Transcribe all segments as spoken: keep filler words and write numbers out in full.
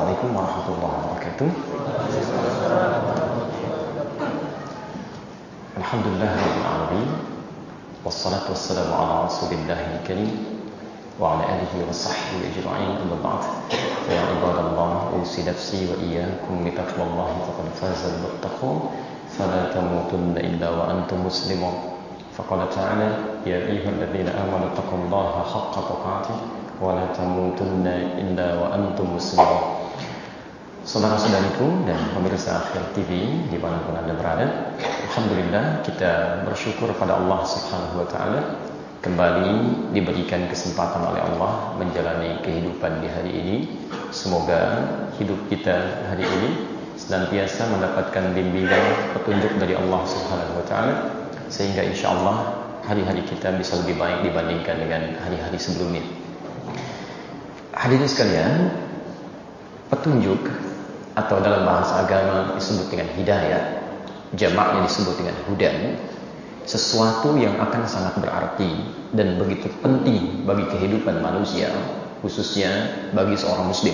Assalamualaikum warahmatullahi wabarakatuh. Alhamdulillah rabbil alamin. Wassalatu wassalamu ala Rasulillahil karim wa ala alihi wa sahbihi ajma'in. Amma ba'd. Fa ya ibadallah, usi nafsi wa iyyakum bi taqwallahi faqad faza al-muttaqun. Fala tamutunna illa wa antum muslimun. Faqala ta'ala ya ayyuhalladzina amanu taqullaha haqqa tuqatih wa la tamutunna illa wa antum muslimun. Saudara-saudariku dan pemirsa Akhir T V dimanapun Anda berada, alhamdulillah kita bersyukur pada Allah Subhanahu wa Ta'ala kembali diberikan kesempatan oleh Allah menjalani kehidupan di hari ini. Semoga hidup kita hari ini senantiasa mendapatkan bimbingan petunjuk dari Allah Subhanahu wa Ta'ala, sehingga insya Allah hari-hari kita bisa lebih baik dibandingkan dengan hari-hari sebelumnya. Hadirin sekalian, petunjuk atau dalam bahasa agama disebut dengan hidayah, jamaknya disebut dengan hudan, sesuatu yang akan sangat berarti dan begitu penting bagi kehidupan manusia, khususnya bagi seorang muslim.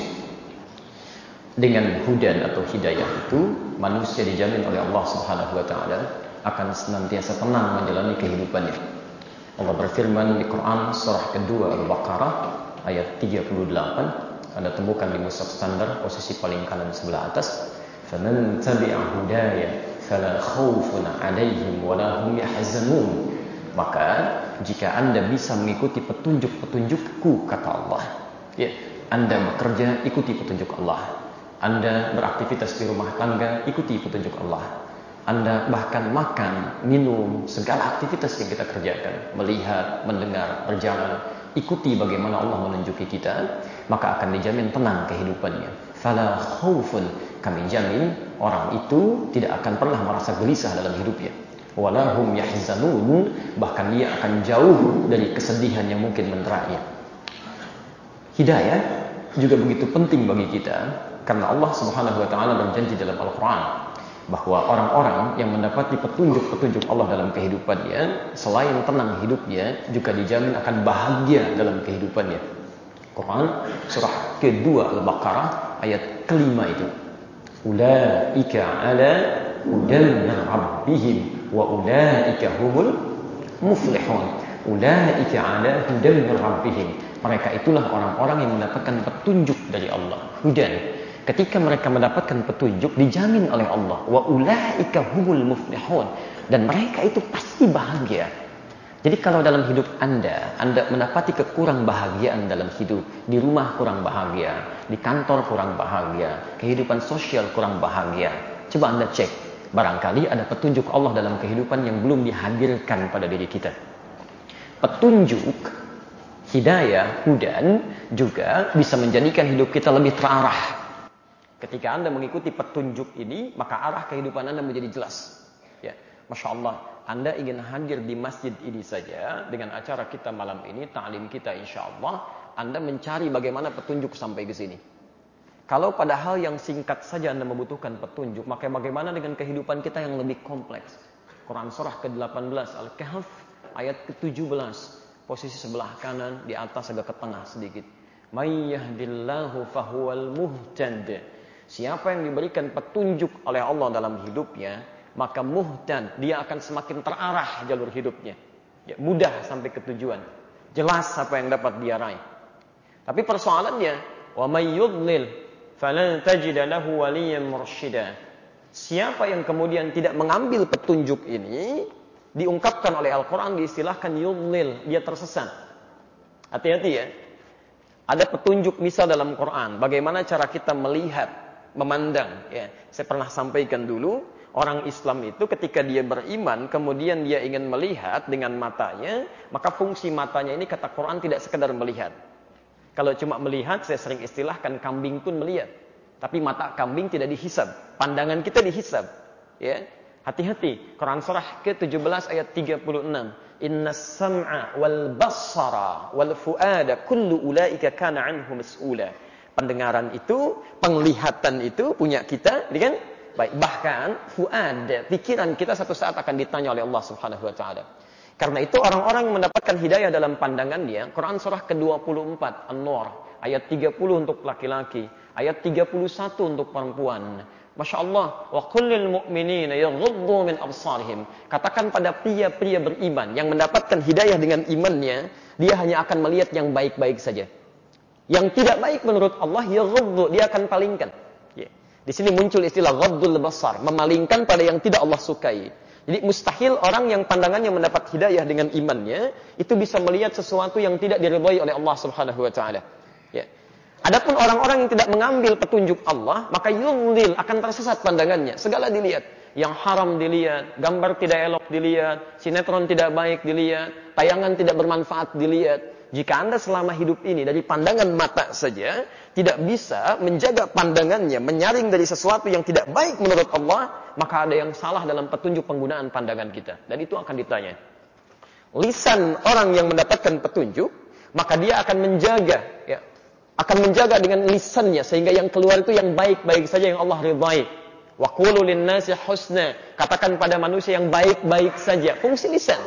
Dengan hudan atau hidayah itu, manusia dijamin oleh Allah Subhanahu wa Ta'ala akan senantiasa tenang menjalani kehidupannya. Allah berfirman di Quran surah kedua Al-Baqarah ayat tiga puluh delapan. Anda temukan di mushaf standar posisi paling kanan sebelah atas. Faman tabi'a hudaya fala khaufun 'alaihim wa la hum yahzanun. Maka jika Anda bisa mengikuti petunjuk-petunjukku, kata Allah, ya, Anda bekerja, ikuti petunjuk Allah. Anda beraktivitas di rumah tangga, ikuti petunjuk Allah. Anda bahkan makan, minum, segala aktivitas yang kita kerjakan, melihat, mendengar, berjalan, ikuti bagaimana Allah menunjuki kita, maka akan dijamin tenang kehidupannya. Fala khaufun, kami jamin orang itu tidak akan pernah merasa gelisah dalam hidupnya. Wala hum yahzanun, bahkan dia akan jauh dari kesedihan yang mungkin menteranya. Hidayah juga begitu penting bagi kita, karena Allah Subhanahu wa Ta'ala berjanji dalam Al-Quran bahwa orang-orang yang mendapati petunjuk-petunjuk Allah dalam kehidupannya, selain tenang hidupnya, juga dijamin akan bahagia dalam kehidupannya. Quran surah kedua Al-Baqarah ayat kelima itu. Ulaika ala hudan min rabbihim wa ulaika humul muflihun. Ulaika ala hudan min rabbihim. Mereka itulah orang-orang yang mendapatkan petunjuk dari Allah. Hudan. Ketika mereka mendapatkan petunjuk, dijamin oleh Allah, wa ulaika humul muflihun, dan mereka itu pasti bahagia. Jadi kalau dalam hidup Anda, Anda mendapati kekurang bahagiaan dalam hidup, di rumah kurang bahagia, di kantor kurang bahagia, kehidupan sosial kurang bahagia, coba Anda cek, barangkali ada petunjuk Allah dalam kehidupan yang belum dihadirkan pada diri kita. Petunjuk, hidayah, hudan juga bisa menjadikan hidup kita lebih terarah. Ketika Anda mengikuti petunjuk ini, maka arah kehidupan Anda menjadi jelas. Ya, Masya Allah, Anda ingin hadir di masjid ini saja dengan acara kita malam ini, ta'lim kita insya Allah, Anda mencari bagaimana petunjuk sampai ke sini. Kalau pada hal yang singkat saja Anda membutuhkan petunjuk, maka bagaimana dengan kehidupan kita yang lebih kompleks? Quran surah ke delapan belas Al-Kahf ayat ke tujuh belas, posisi sebelah kanan, di atas agak ke tengah sedikit. May yahdillahu fahuwal muhtad. Siapa yang diberikan petunjuk oleh Allah dalam hidupnya, maka muhtad, dia akan semakin terarah jalur hidupnya. Ya, mudah sampai ke tujuan. Jelas apa yang dapat dia raih. Tapi persoalannya, wa may yudlil falan tajida lahu waliyyan mursyida. Siapa yang kemudian tidak mengambil petunjuk ini, diungkapkan oleh Al-Quran, diistilahkan yudlil, dia tersesat. Hati-hati ya. Ada petunjuk misal dalam Quran, bagaimana cara kita melihat, memandang. Ya, saya pernah sampaikan dulu, orang Islam itu ketika dia beriman, kemudian dia ingin melihat dengan matanya, maka fungsi matanya ini kata Quran tidak sekedar melihat. Kalau cuma melihat, saya sering istilahkan kambing pun melihat, tapi mata kambing tidak dihisab, pandangan kita dihisab. Ya, hati-hati. Quran surah ke tujuh belas ayat tiga puluh enam. Innas sam'a wal basara wal fuada kullu ulaika kana anhu mas'ula. Pendengaran itu, penglihatan itu punya kita, kan? Baik, bahkan fuad, pikiran kita satu saat akan ditanya oleh Allah Subhanahu wa Ta'ala. Karena itu orang-orang yang mendapatkan hidayah dalam pandangannya, Quran surah ke dua puluh empat An-Nur ayat tiga puluh untuk laki-laki, Ayat tiga puluh satu untuk perempuan. Masya Allah, wa kullil mu'minina yaghuddu min absarihim. Katakan pada pria-pria beriman yang mendapatkan hidayah dengan imannya, dia hanya akan melihat yang baik-baik saja. Yang tidak baik menurut Allah, yaghuddu, dia akan palingkan. Ya. Di sini muncul istilah ghaddul basar, memalingkan pada yang tidak Allah sukai. Jadi mustahil orang yang pandangannya mendapat hidayah dengan imannya, itu bisa melihat sesuatu yang tidak diridhai oleh Allah Subhanahu wa taala. Ya. Adapun orang-orang yang tidak mengambil petunjuk Allah, maka yudlil, akan tersesat pandangannya. Segala dilihat. Yang haram dilihat, gambar tidak elok dilihat, sinetron tidak baik dilihat, tayangan tidak bermanfaat dilihat. Jika Anda selama hidup ini dari pandangan mata saja, tidak bisa menjaga pandangannya, menyaring dari sesuatu yang tidak baik menurut Allah, maka ada yang salah dalam petunjuk penggunaan pandangan kita. Dan itu akan ditanya. Lisan orang yang mendapatkan petunjuk, maka dia akan menjaga, ya, akan menjaga dengan lisannya sehingga yang keluar itu yang baik-baik saja yang Allah ridhai. Wa qulu lin-nasi husna, katakan pada manusia yang baik-baik saja. Fungsi lisan.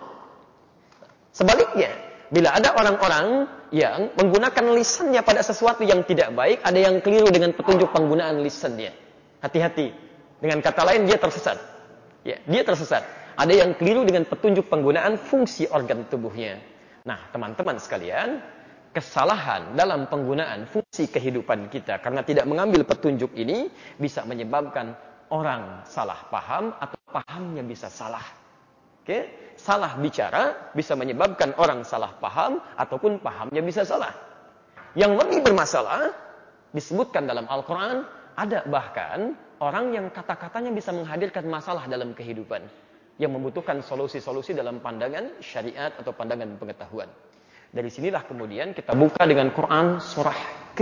Sebaliknya, bila ada orang-orang yang menggunakan lisannya pada sesuatu yang tidak baik, ada yang keliru dengan petunjuk penggunaan lisannya. Hati-hati. Dengan kata lain dia tersesat. Ya, dia tersesat. Ada yang keliru dengan petunjuk penggunaan fungsi organ tubuhnya. Nah, teman-teman sekalian, kesalahan dalam penggunaan fungsi kehidupan kita karena tidak mengambil petunjuk ini bisa menyebabkan orang salah paham atau pahamnya bisa salah. Oke, salah bicara bisa menyebabkan orang salah paham ataupun pahamnya bisa salah. Yang lebih bermasalah disebutkan dalam Al-Qur'an, ada bahkan orang yang kata-katanya bisa menghadirkan masalah dalam kehidupan yang membutuhkan solusi-solusi dalam pandangan syariat atau pandangan pengetahuan. Dari sinilah kemudian kita buka dengan Quran surah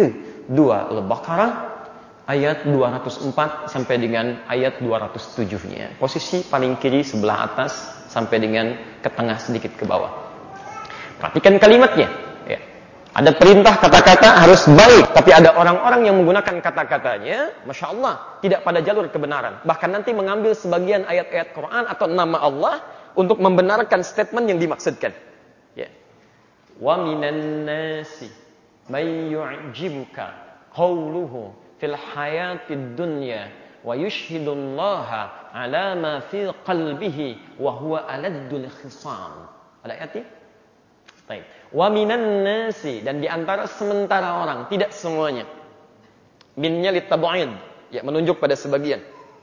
kedua Al-Baqarah ayat dua ratus empat sampai dengan ayat dua ratus tujuh-nya. Posisi paling kiri sebelah atas sampai dengan ke tengah sedikit ke bawah. Perhatikan kalimatnya. Ya. Ada perintah kata-kata harus baik, tapi ada orang-orang yang menggunakan kata-katanya, Masya Allah, tidak pada jalur kebenaran. Bahkan nanti mengambil sebagian ayat-ayat Quran atau nama Allah untuk membenarkan statement yang dimaksudkan. Ya. Wa minan nasi may yu'jibuka qawluhu fil hayatid dunya wa yushhidullaha ala ma fi qalbihi wa huwa aladdul khisam. Ada ayat ini? Baik. Wa minan nasi, dan di antara sementara orang, tidak semuanya. Minnya litab'id, ya, menunjuk pada sebagian.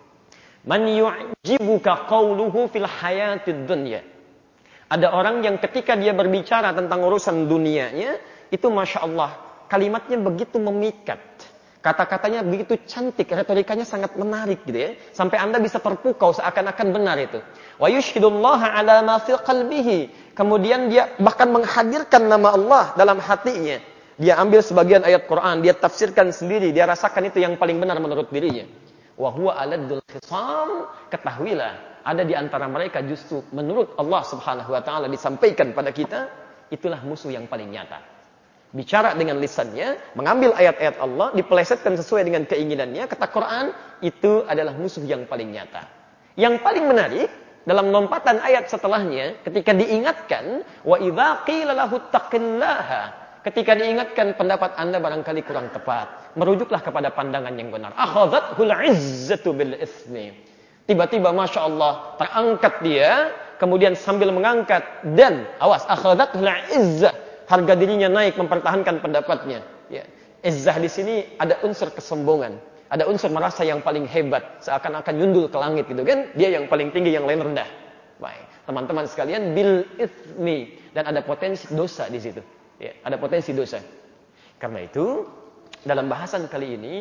Man yu'jibuka qawluhu fil hayatid dunya. Ada orang yang ketika dia berbicara tentang urusan dunianya, itu Masya Allah, kalimatnya begitu memikat. Kata-katanya begitu cantik, retorikanya sangat menarik gitu ya. Sampai Anda bisa terpukau seakan-akan benar itu. Wa yushhidullaha ala ma fi qalbihi. Kemudian dia bahkan menghadirkan nama Allah dalam hatinya. Dia ambil sebagian ayat Quran, dia tafsirkan sendiri, dia rasakan itu yang paling benar menurut dirinya. Wa huwa aladdul khisam, ketahuilah, ada di antara mereka justru menurut Allah Subhanahu wa taala disampaikan pada kita, itulah musuh yang paling nyata. Bicara dengan lisannya, mengambil ayat-ayat Allah, dipelesetkan sesuai dengan keinginannya, kata Quran, itu adalah musuh yang paling nyata. Yang paling menarik, dalam lompatan ayat setelahnya, ketika diingatkan, wa idza qila lahu taqillaha, ketika diingatkan pendapat Anda barangkali kurang tepat, merujuklah kepada pandangan yang benar. Akhadhathul izzatu bil itsmi. Tiba-tiba Masya Allah, terangkat dia, kemudian sambil mengangkat, dan awas, akhadhathul izzah, harga dirinya naik mempertahankan pendapatnya. Ya. Izzah di sini ada unsur kesombongan, ada unsur merasa yang paling hebat, seakan-akan nyundul ke langit gitu kan? Dia yang paling tinggi, yang lain rendah. Baik, teman-teman sekalian, bil itsmi, dan ada potensi dosa di situ. Ya, ada potensi dosa. Karena itu, dalam bahasan kali ini,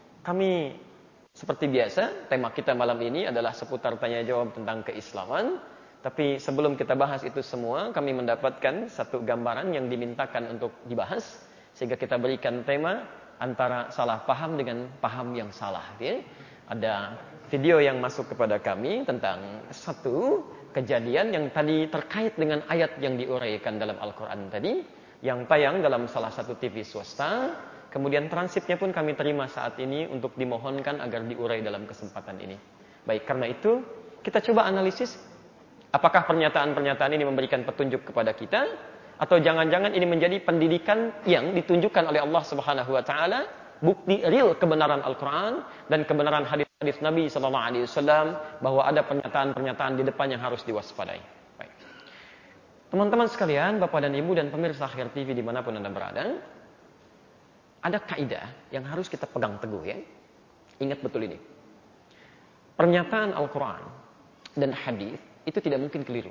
kami seperti biasa, tema kita malam ini adalah seputar tanya jawab tentang keislaman. Tapi sebelum kita bahas itu semua, kami mendapatkan satu gambaran yang dimintakan untuk dibahas, sehingga kita berikan tema antara salah paham dengan paham yang salah. Ya. Ada video yang masuk kepada kami tentang satu kejadian yang tadi terkait dengan ayat yang diuraikan dalam Al-Quran tadi, yang tayang dalam salah satu T V swasta. Kemudian transitnya pun kami terima saat ini untuk dimohonkan agar diurai dalam kesempatan ini. Baik, karena itu kita coba analisis. Apakah pernyataan-pernyataan ini memberikan petunjuk kepada kita, atau jangan-jangan ini menjadi pendidikan yang ditunjukkan oleh Allah Subhanahu wa taala bukti real kebenaran Al-Quran dan kebenaran hadis-hadis Nabi Sallallahu Alaihi Wasallam bahwa ada pernyataan-pernyataan di depan yang harus diwaspadai. Baik. Teman-teman sekalian, Bapak dan Ibu dan pemirsa Akhir T V dimanapun Anda berada, ada kaidah yang harus kita pegang teguh ya. Ingat betul ini. Pernyataan Al-Quran dan hadis itu tidak mungkin keliru.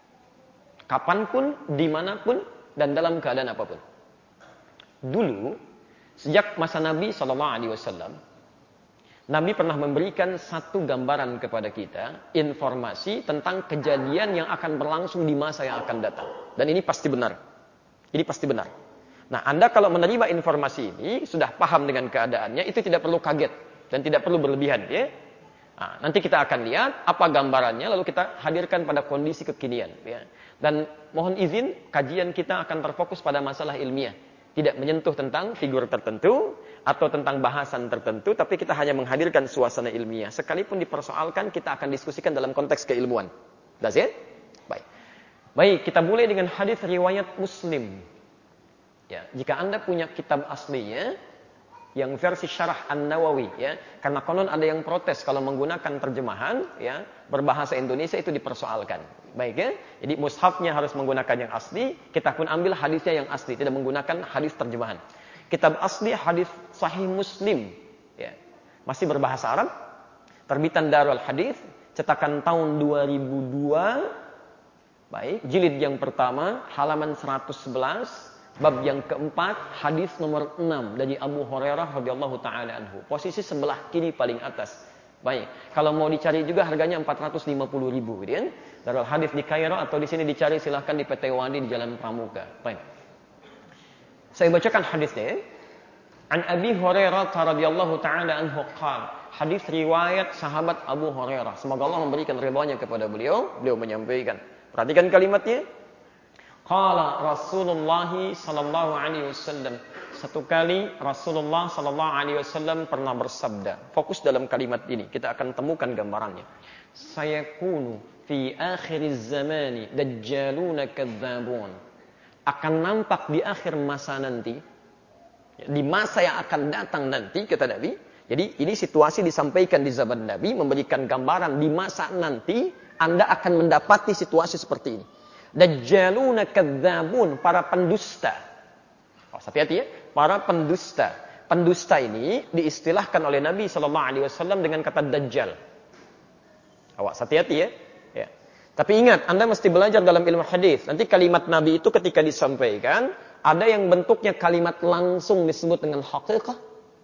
Kapanpun, dimanapun, dan dalam keadaan apapun. Dulu, sejak masa Nabi Sallallahu Alaihi Wasallam, Nabi pernah memberikan satu gambaran kepada kita, informasi tentang kejadian yang akan berlangsung di masa yang akan datang. Dan ini pasti benar. Ini pasti benar. Nah, Anda kalau menerima informasi ini, sudah paham dengan keadaannya, itu tidak perlu kaget dan tidak perlu berlebihan. Ya? Nah, nanti kita akan lihat apa gambarannya, lalu kita hadirkan pada kondisi kekinian. Ya. Dan mohon izin, kajian kita akan terfokus pada masalah ilmiah. Tidak menyentuh tentang figur tertentu atau tentang bahasan tertentu, tapi kita hanya menghadirkan suasana ilmiah. Sekalipun dipersoalkan, kita akan diskusikan dalam konteks keilmuan. That's it? Baik. Baik, kita mulai dengan hadis riwayat Muslim. Ya, jika Anda punya kitab aslinya, yang versi Syarah An-Nawawi, ya, karena konon ada yang protes kalau menggunakan terjemahan, ya, berbahasa Indonesia itu dipersoalkan. Baik ya, jadi mushafnya harus menggunakan yang asli, kita pun ambil hadisnya yang asli, tidak menggunakan hadis terjemahan. Kitab asli hadis Sahih Muslim, ya, masih berbahasa Arab, terbitan Darul Hadis, cetakan tahun dua ribu dua, baik, jilid yang pertama, halaman seratus sebelas. Bab yang keempat, hadis nomor enam dari Abu Hurairah radhiyallahu taala anhu. Posisi sebelah kiri paling atas. Baik, kalau mau dicari juga harganya empat ratus lima puluh ribu, gitu kan? Darul Hadis di Kairo atau di sini dicari silahkan di P T Wadi di Jalan Pramuka. Baik. Saya bacakan hadisnya. An Abi Hurairah radhiyallahu taala anhu qala. Hadis riwayat sahabat Abu Hurairah. Semoga Allah memberikan ridhanya kepada beliau. Beliau menyampaikan. Perhatikan kalimatnya. Qala Rasulullah sallallahu alaihi wasallam. Satu kali Rasulullah sallallahu alaihi wasallam pernah bersabda. Fokus dalam kalimat ini, kita akan temukan gambarannya. Sayakunu fi akhiriz zamani dajjaluna kadzabun. Akan nampak di akhir masa nanti, di masa yang akan datang nanti, kata Nabi. Jadi ini situasi disampaikan di zaman Nabi, memberikan gambaran di masa nanti Anda akan mendapati situasi seperti ini. Dajjaluna kadzabun, para pendusta. Oh, hati-hati ya, para pendusta. Pendusta ini diistilahkan oleh Nabi sallallahu alaihi wasallam dengan kata dajjal. Awas, hati-hati ya. Ya. Tapi ingat, Anda mesti belajar dalam ilmu hadis. Nanti kalimat Nabi itu ketika disampaikan, ada yang bentuknya kalimat langsung disebut dengan haqiqah.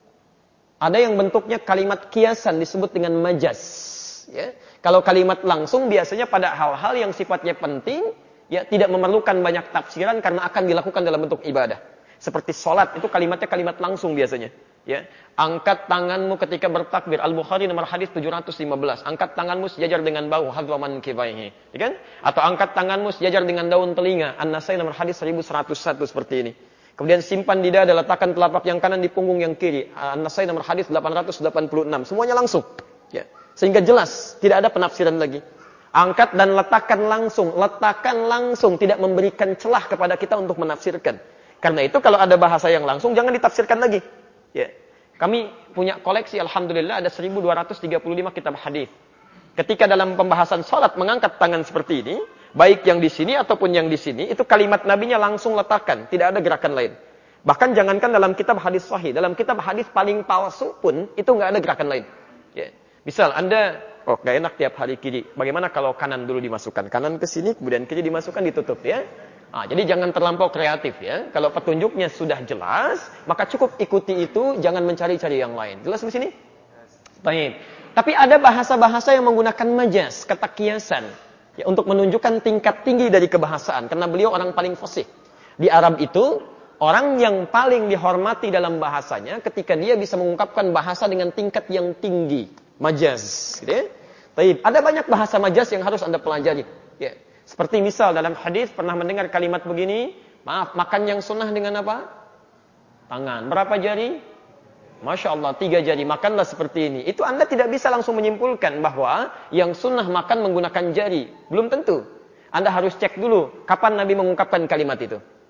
Ada yang bentuknya kalimat kiasan disebut dengan majaz. Ya. Kalau kalimat langsung biasanya pada hal-hal yang sifatnya penting, ya, tidak memerlukan banyak tafsiran karena akan dilakukan dalam bentuk ibadah. Seperti sholat, itu kalimatnya kalimat langsung biasanya. Ya. Angkat tanganmu ketika bertakbir. Al-Bukhari nomor hadis tujuh ratus lima belas. Angkat tanganmu sejajar dengan bahu. Hadwaman kibaihi. Ya kan? Atau angkat tanganmu sejajar dengan daun telinga. An-Nasai nomor hadis seribu seratus satu seperti ini. Kemudian simpan di dada, letakkan telapak yang kanan di punggung yang kiri. An-Nasai nomor hadis delapan ratus delapan puluh enam. Semuanya langsung. Ya. Sehingga jelas, tidak ada penafsiran lagi. Angkat dan letakkan langsung. Letakkan langsung. Tidak memberikan celah kepada kita untuk menafsirkan. Karena itu kalau ada bahasa yang langsung, jangan ditafsirkan lagi. Ya. Kami punya koleksi, Alhamdulillah, ada seribu dua ratus tiga puluh lima kitab hadis. Ketika dalam pembahasan sholat mengangkat tangan seperti ini, baik yang di sini ataupun yang di sini, itu kalimat nabinya langsung letakkan. Tidak ada gerakan lain. Bahkan jangankan dalam kitab hadis sahih. Dalam kitab hadis paling palsu pun, itu nggak ada gerakan lain. Ya. Misal Anda... Oh, gak enak tiap hari kiri. Bagaimana kalau kanan dulu dimasukkan? Kanan ke sini, kemudian kiri dimasukkan, ditutup ya. Nah, jadi jangan terlampau kreatif ya. Kalau petunjuknya sudah jelas, maka cukup ikuti itu, jangan mencari-cari yang lain. Jelas di sini? Baik. Tapi ada bahasa-bahasa yang menggunakan majaz, kata kiasan. Ya, untuk menunjukkan tingkat tinggi dari kebahasaan. Karena beliau orang paling fasih. Di Arab itu, orang yang paling dihormati dalam bahasanya, ketika dia bisa mengungkapkan bahasa dengan tingkat yang tinggi. Majaz. Gitu ya. Baik, ada banyak bahasa majaz yang harus Anda pelajari. Ya. Seperti misal dalam hadis pernah mendengar kalimat begini, maaf, makan yang sunnah dengan apa? Tangan. Berapa jari? Masya Allah, tiga jari. Makanlah seperti ini. Itu Anda tidak bisa langsung menyimpulkan bahwa yang sunnah makan menggunakan jari. Belum tentu. Anda harus cek dulu, kapan Nabi mengungkapkan kalimat itu.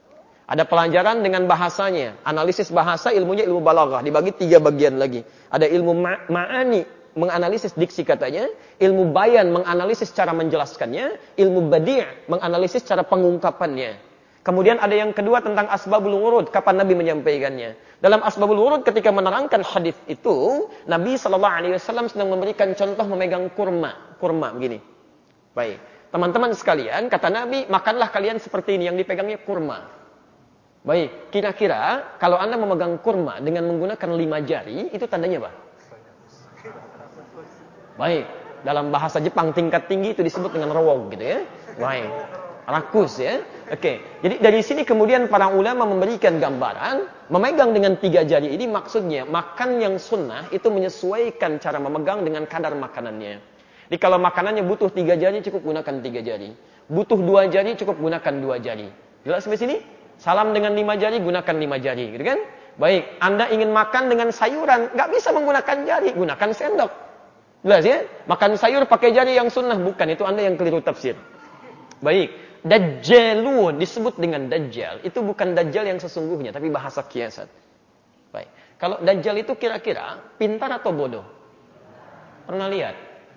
Ada pelajaran dengan bahasanya. Analisis bahasa, ilmunya ilmu balaghah. Dibagi tiga bagian lagi. Ada ilmu ma- ma'ani, menganalisis diksi katanya. Ilmu bayan, menganalisis cara menjelaskannya. Ilmu badi' menganalisis cara pengungkapannya. Kemudian ada yang kedua tentang asbabul wurud. Kapan Nabi menyampaikannya. Dalam asbabul wurud ketika menerangkan hadis itu. Nabi shallallahu alaihi wasallam sedang memberikan contoh memegang kurma. Kurma begini. Baik. Teman-teman sekalian, kata Nabi, makanlah kalian seperti ini. Yang dipegangnya kurma. Baik, kira-kira kalau Anda memegang kurma dengan menggunakan lima jari, itu tandanya apa? Baik, dalam bahasa Jepang tingkat tinggi itu disebut dengan rowog gitu ya. Baik, rakus ya. Oke, jadi dari sini kemudian para ulama memberikan gambaran, memegang dengan tiga jari ini maksudnya, makan yang sunnah itu menyesuaikan cara memegang dengan kadar makanannya. Jadi kalau makanannya butuh tiga jari, cukup gunakan tiga jari. Butuh dua jari, cukup gunakan dua jari. Jelas sampai sini? Salam dengan lima jari, gunakan lima jari, gitu kan? Baik, Anda ingin makan dengan sayuran, nggak bisa menggunakan jari, gunakan sendok. Jelas ya? Makan sayur pakai jari yang sunnah, bukan, itu Anda yang keliru tafsir. Baik, Dajjalun disebut dengan Dajjal, itu bukan Dajjal yang sesungguhnya, tapi bahasa kiasan. Baik, kalau Dajjal itu kira-kira pintar atau bodoh? Pernah lihat?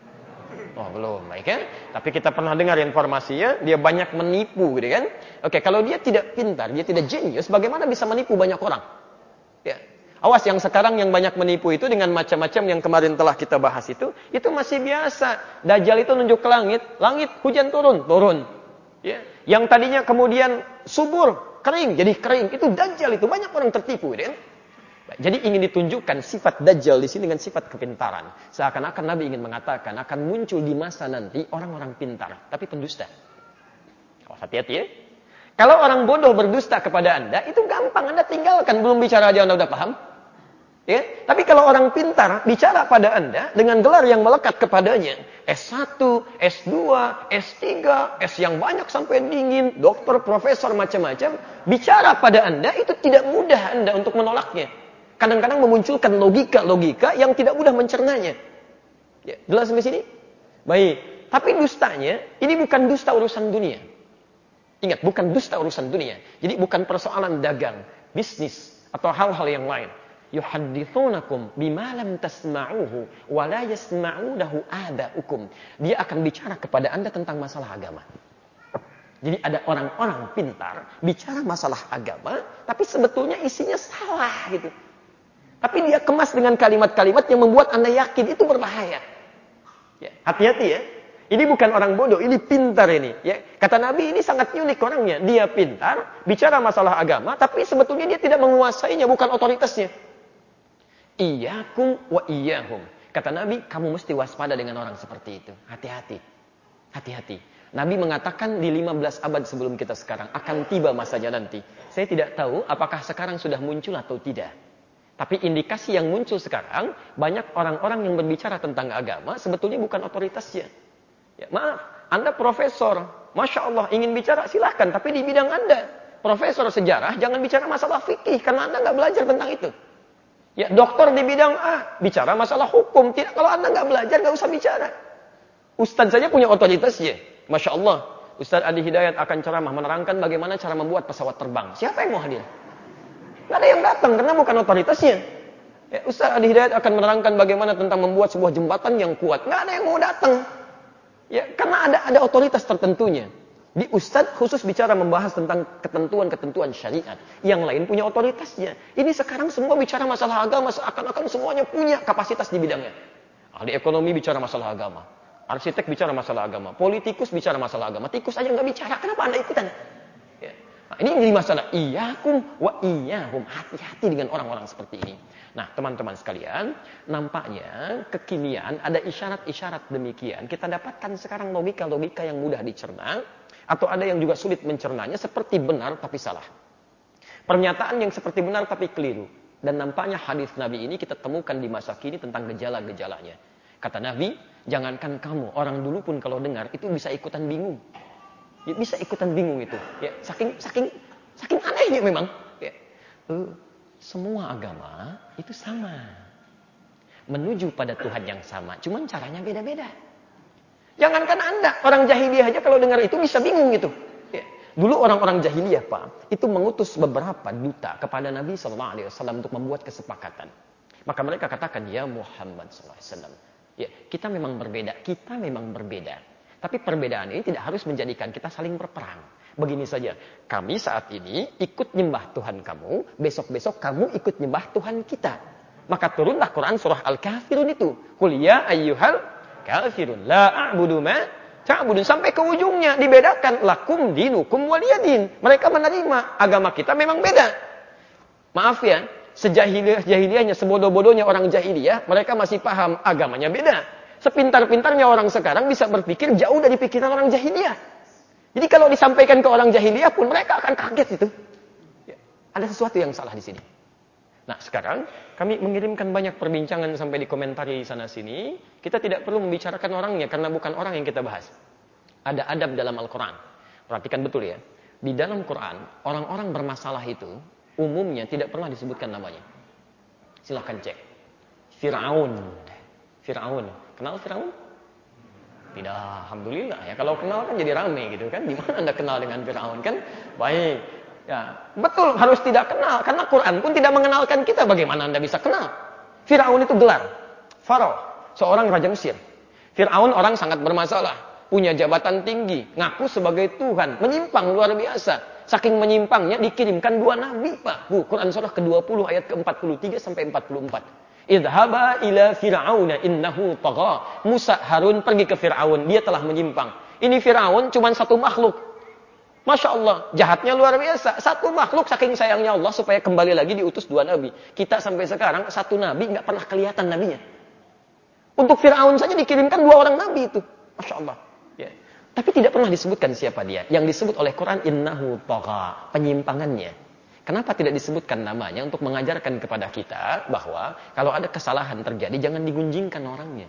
Oh belum, baik kan? Tapi kita pernah dengar informasinya, dia banyak menipu, gitu kan? Oke, kalau dia tidak pintar, dia tidak jenius, bagaimana bisa menipu banyak orang? Ya. Awas yang sekarang yang banyak menipu itu dengan macam-macam yang kemarin telah kita bahas itu, itu masih biasa. Dajjal itu nunjuk ke langit, langit hujan turun, turun. Ya. Yang tadinya kemudian subur, kering, jadi kering. Itu Dajjal itu, banyak orang tertipu, gitu kan? Jadi ingin ditunjukkan sifat Dajjal di sini dengan sifat kepintaran. Seakan-akan Nabi ingin mengatakan akan muncul di masa nanti orang-orang pintar, tapi pendusta. Oh, hati-hati ya. Kalau orang bodoh berdusta kepada Anda, itu gampang, Anda tinggalkan, belum bicara aja Anda udah paham. Ya, tapi kalau orang pintar bicara pada Anda dengan gelar yang melekat kepadanya, S satu, S dua, S tiga, S yang banyak sampai dingin, dokter, profesor, macam-macam, bicara pada Anda itu tidak mudah Anda untuk menolaknya. Kadang-kadang memunculkan logika-logika yang tidak mudah mencernanya. Ya, jelas sampai sini? Baik. Tapi dustanya, ini bukan dusta urusan dunia. Ingat, bukan dusta urusan dunia. Jadi bukan persoalan dagang, bisnis, atau hal-hal yang lain. Yuhaddithunakum bima lam tasma'uhu wa la yasma'unahu aba'ukum. Dia akan bicara kepada Anda tentang masalah agama. Jadi ada orang-orang pintar bicara masalah agama, tapi sebetulnya isinya salah gitu. Tapi dia kemas dengan kalimat-kalimat yang membuat Anda yakin itu berbahaya. Ya, hati-hati ya. Ini bukan orang bodoh, ini pintar ini. Ya, kata Nabi ini sangat unik orangnya. Dia pintar, bicara masalah agama, tapi sebetulnya dia tidak menguasainya, bukan otoritasnya. Iyyakum wa iyyahum. Kata Nabi, kamu mesti waspada dengan orang seperti itu. Hati-hati. Hati-hati. Nabi mengatakan di lima belas abad sebelum kita sekarang akan tiba masanya nanti. Saya tidak tahu apakah sekarang sudah muncul atau tidak. Tapi indikasi yang muncul sekarang, banyak orang-orang yang berbicara tentang agama, sebetulnya bukan otoritasnya. Ya, maaf, Anda profesor, Masya Allah, ingin bicara, silahkan. Tapi di bidang Anda, profesor sejarah, jangan bicara masalah fikih, karena Anda nggak belajar tentang itu. Ya, dokter di bidang A, bicara masalah hukum. Tidak, kalau Anda nggak belajar, nggak usah bicara. Ustadz saja punya otoritasnya. Masya Allah, Ustadz Adi Hidayat akan ceramah, menerangkan bagaimana cara membuat pesawat terbang. Siapa yang mau hadir? Nggak ada yang datang karena bukan otoritasnya. Ya, Ustaz Adi Hidayat akan menerangkan bagaimana tentang membuat sebuah jembatan yang kuat. Nggak ada yang mau datang. Ya, karena ada ada otoritas tertentunya. Di Ustaz khusus bicara membahas tentang ketentuan-ketentuan syariat. Yang lain punya otoritasnya. Ini sekarang semua bicara masalah agama. Seakan-akan semuanya punya kapasitas di bidangnya. Ahli ekonomi bicara masalah agama. Arsitek bicara masalah agama. Politikus bicara masalah agama. Tikus aja nggak bicara. Kenapa Anda ikutan? Ya. Nah, ini jadi masalah. Iyyakum wa iyyahum. Hati-hati dengan orang-orang seperti ini. Nah, teman-teman sekalian, nampaknya kekinian ada isyarat-isyarat demikian. Kita dapatkan sekarang logika-logika yang mudah dicerna, atau ada yang juga sulit mencernanya, seperti benar tapi salah. Pernyataan yang seperti benar tapi keliru. Dan nampaknya hadis Nabi ini kita temukan di masa kini tentang gejala-gejalanya. Kata Nabi, jangankan kamu, orang dulu pun kalau dengar itu bisa ikutan bingung. Ya, bisa ikutan bingung itu. Ya, saking saking saking anehnya memang. Ya. Uh, semua agama itu sama. Menuju pada Tuhan yang sama, cuman caranya beda-beda. Jangankan Anda, orang jahiliyah aja kalau dengar itu bisa bingung gitu. Ya. Dulu orang-orang jahiliyah, Pak, itu mengutus beberapa duta kepada Nabi shallallahu alaihi wasallam untuk membuat kesepakatan. Maka mereka katakan, ya Muhammad shallallahu alaihi wasallam, ya, kita memang berbeda, kita memang berbeda. Tapi perbedaan ini tidak harus menjadikan kita saling berperang. Begini saja, kami saat ini ikut nyembah Tuhan kamu, besok-besok kamu ikut nyembah Tuhan kita. Maka turunlah Quran surah Al-Kafirun itu. Qul ya ayyuhal kafirun la a'budu ma ta'budun, sampai ke ujungnya dibedakan, lakum dinukum waliyadin. Mereka menerima agama kita memang beda. Maaf ya, sejahiliyah-jahiliyahnya, sebodoh-bodohnya orang jahiliyah, mereka masih paham agamanya beda. Sepintar-pintarnya orang sekarang bisa berpikir jauh dari pikiran orang jahiliyah. Jadi kalau disampaikan ke orang jahiliyah pun mereka akan kaget itu. Ya, ada sesuatu yang salah di sini. Nah, sekarang kami mengirimkan banyak perbincangan sampai dikomentari sana sini. Kita tidak perlu membicarakan orangnya karena bukan orang yang kita bahas. Ada adab dalam Al-Quran. Perhatikan betul ya. Di dalam Quran, orang-orang bermasalah itu umumnya tidak pernah disebutkan namanya. Silahkan cek. Fir'aun. Fir'aun. Kenal Fir'aun? Tidak, alhamdulillah ya. Kalau kenal kan jadi rame gitu kan. Di mana Anda kenal dengan Fir'aun kan? Baik. Ya, betul harus tidak kenal karena Quran pun tidak mengenalkan kita. Bagaimana Anda bisa kenal? Firaun itu gelar Faraoh, seorang raja Mesir. Firaun orang sangat bermasalah, punya jabatan tinggi, ngaku sebagai Tuhan, menyimpang luar biasa. Saking menyimpangnya dikirimkan dua nabi, Pak. Bu, Quran surah ke dua puluh ayat ke empat puluh tiga sampai empat puluh empat. Idhaba ila Fir'auna innahu tagha. Musa Harun pergi ke Firaun, dia telah menyimpang. Ini Firaun cuma satu makhluk. Masya Allah, jahatnya luar biasa. Satu makhluk saking sayangnya Allah supaya kembali lagi diutus dua nabi. Kita sampai sekarang satu nabi nggak pernah kelihatan nabinya. Untuk Fir'aun saja dikirimkan dua orang nabi itu. Masya Allah. Ya. Tapi tidak pernah disebutkan siapa dia. Yang disebut oleh Quran innahu tagha, penyimpangannya. Kenapa tidak disebutkan namanya? Untuk mengajarkan kepada kita bahwa kalau ada kesalahan terjadi jangan digunjingkan orangnya.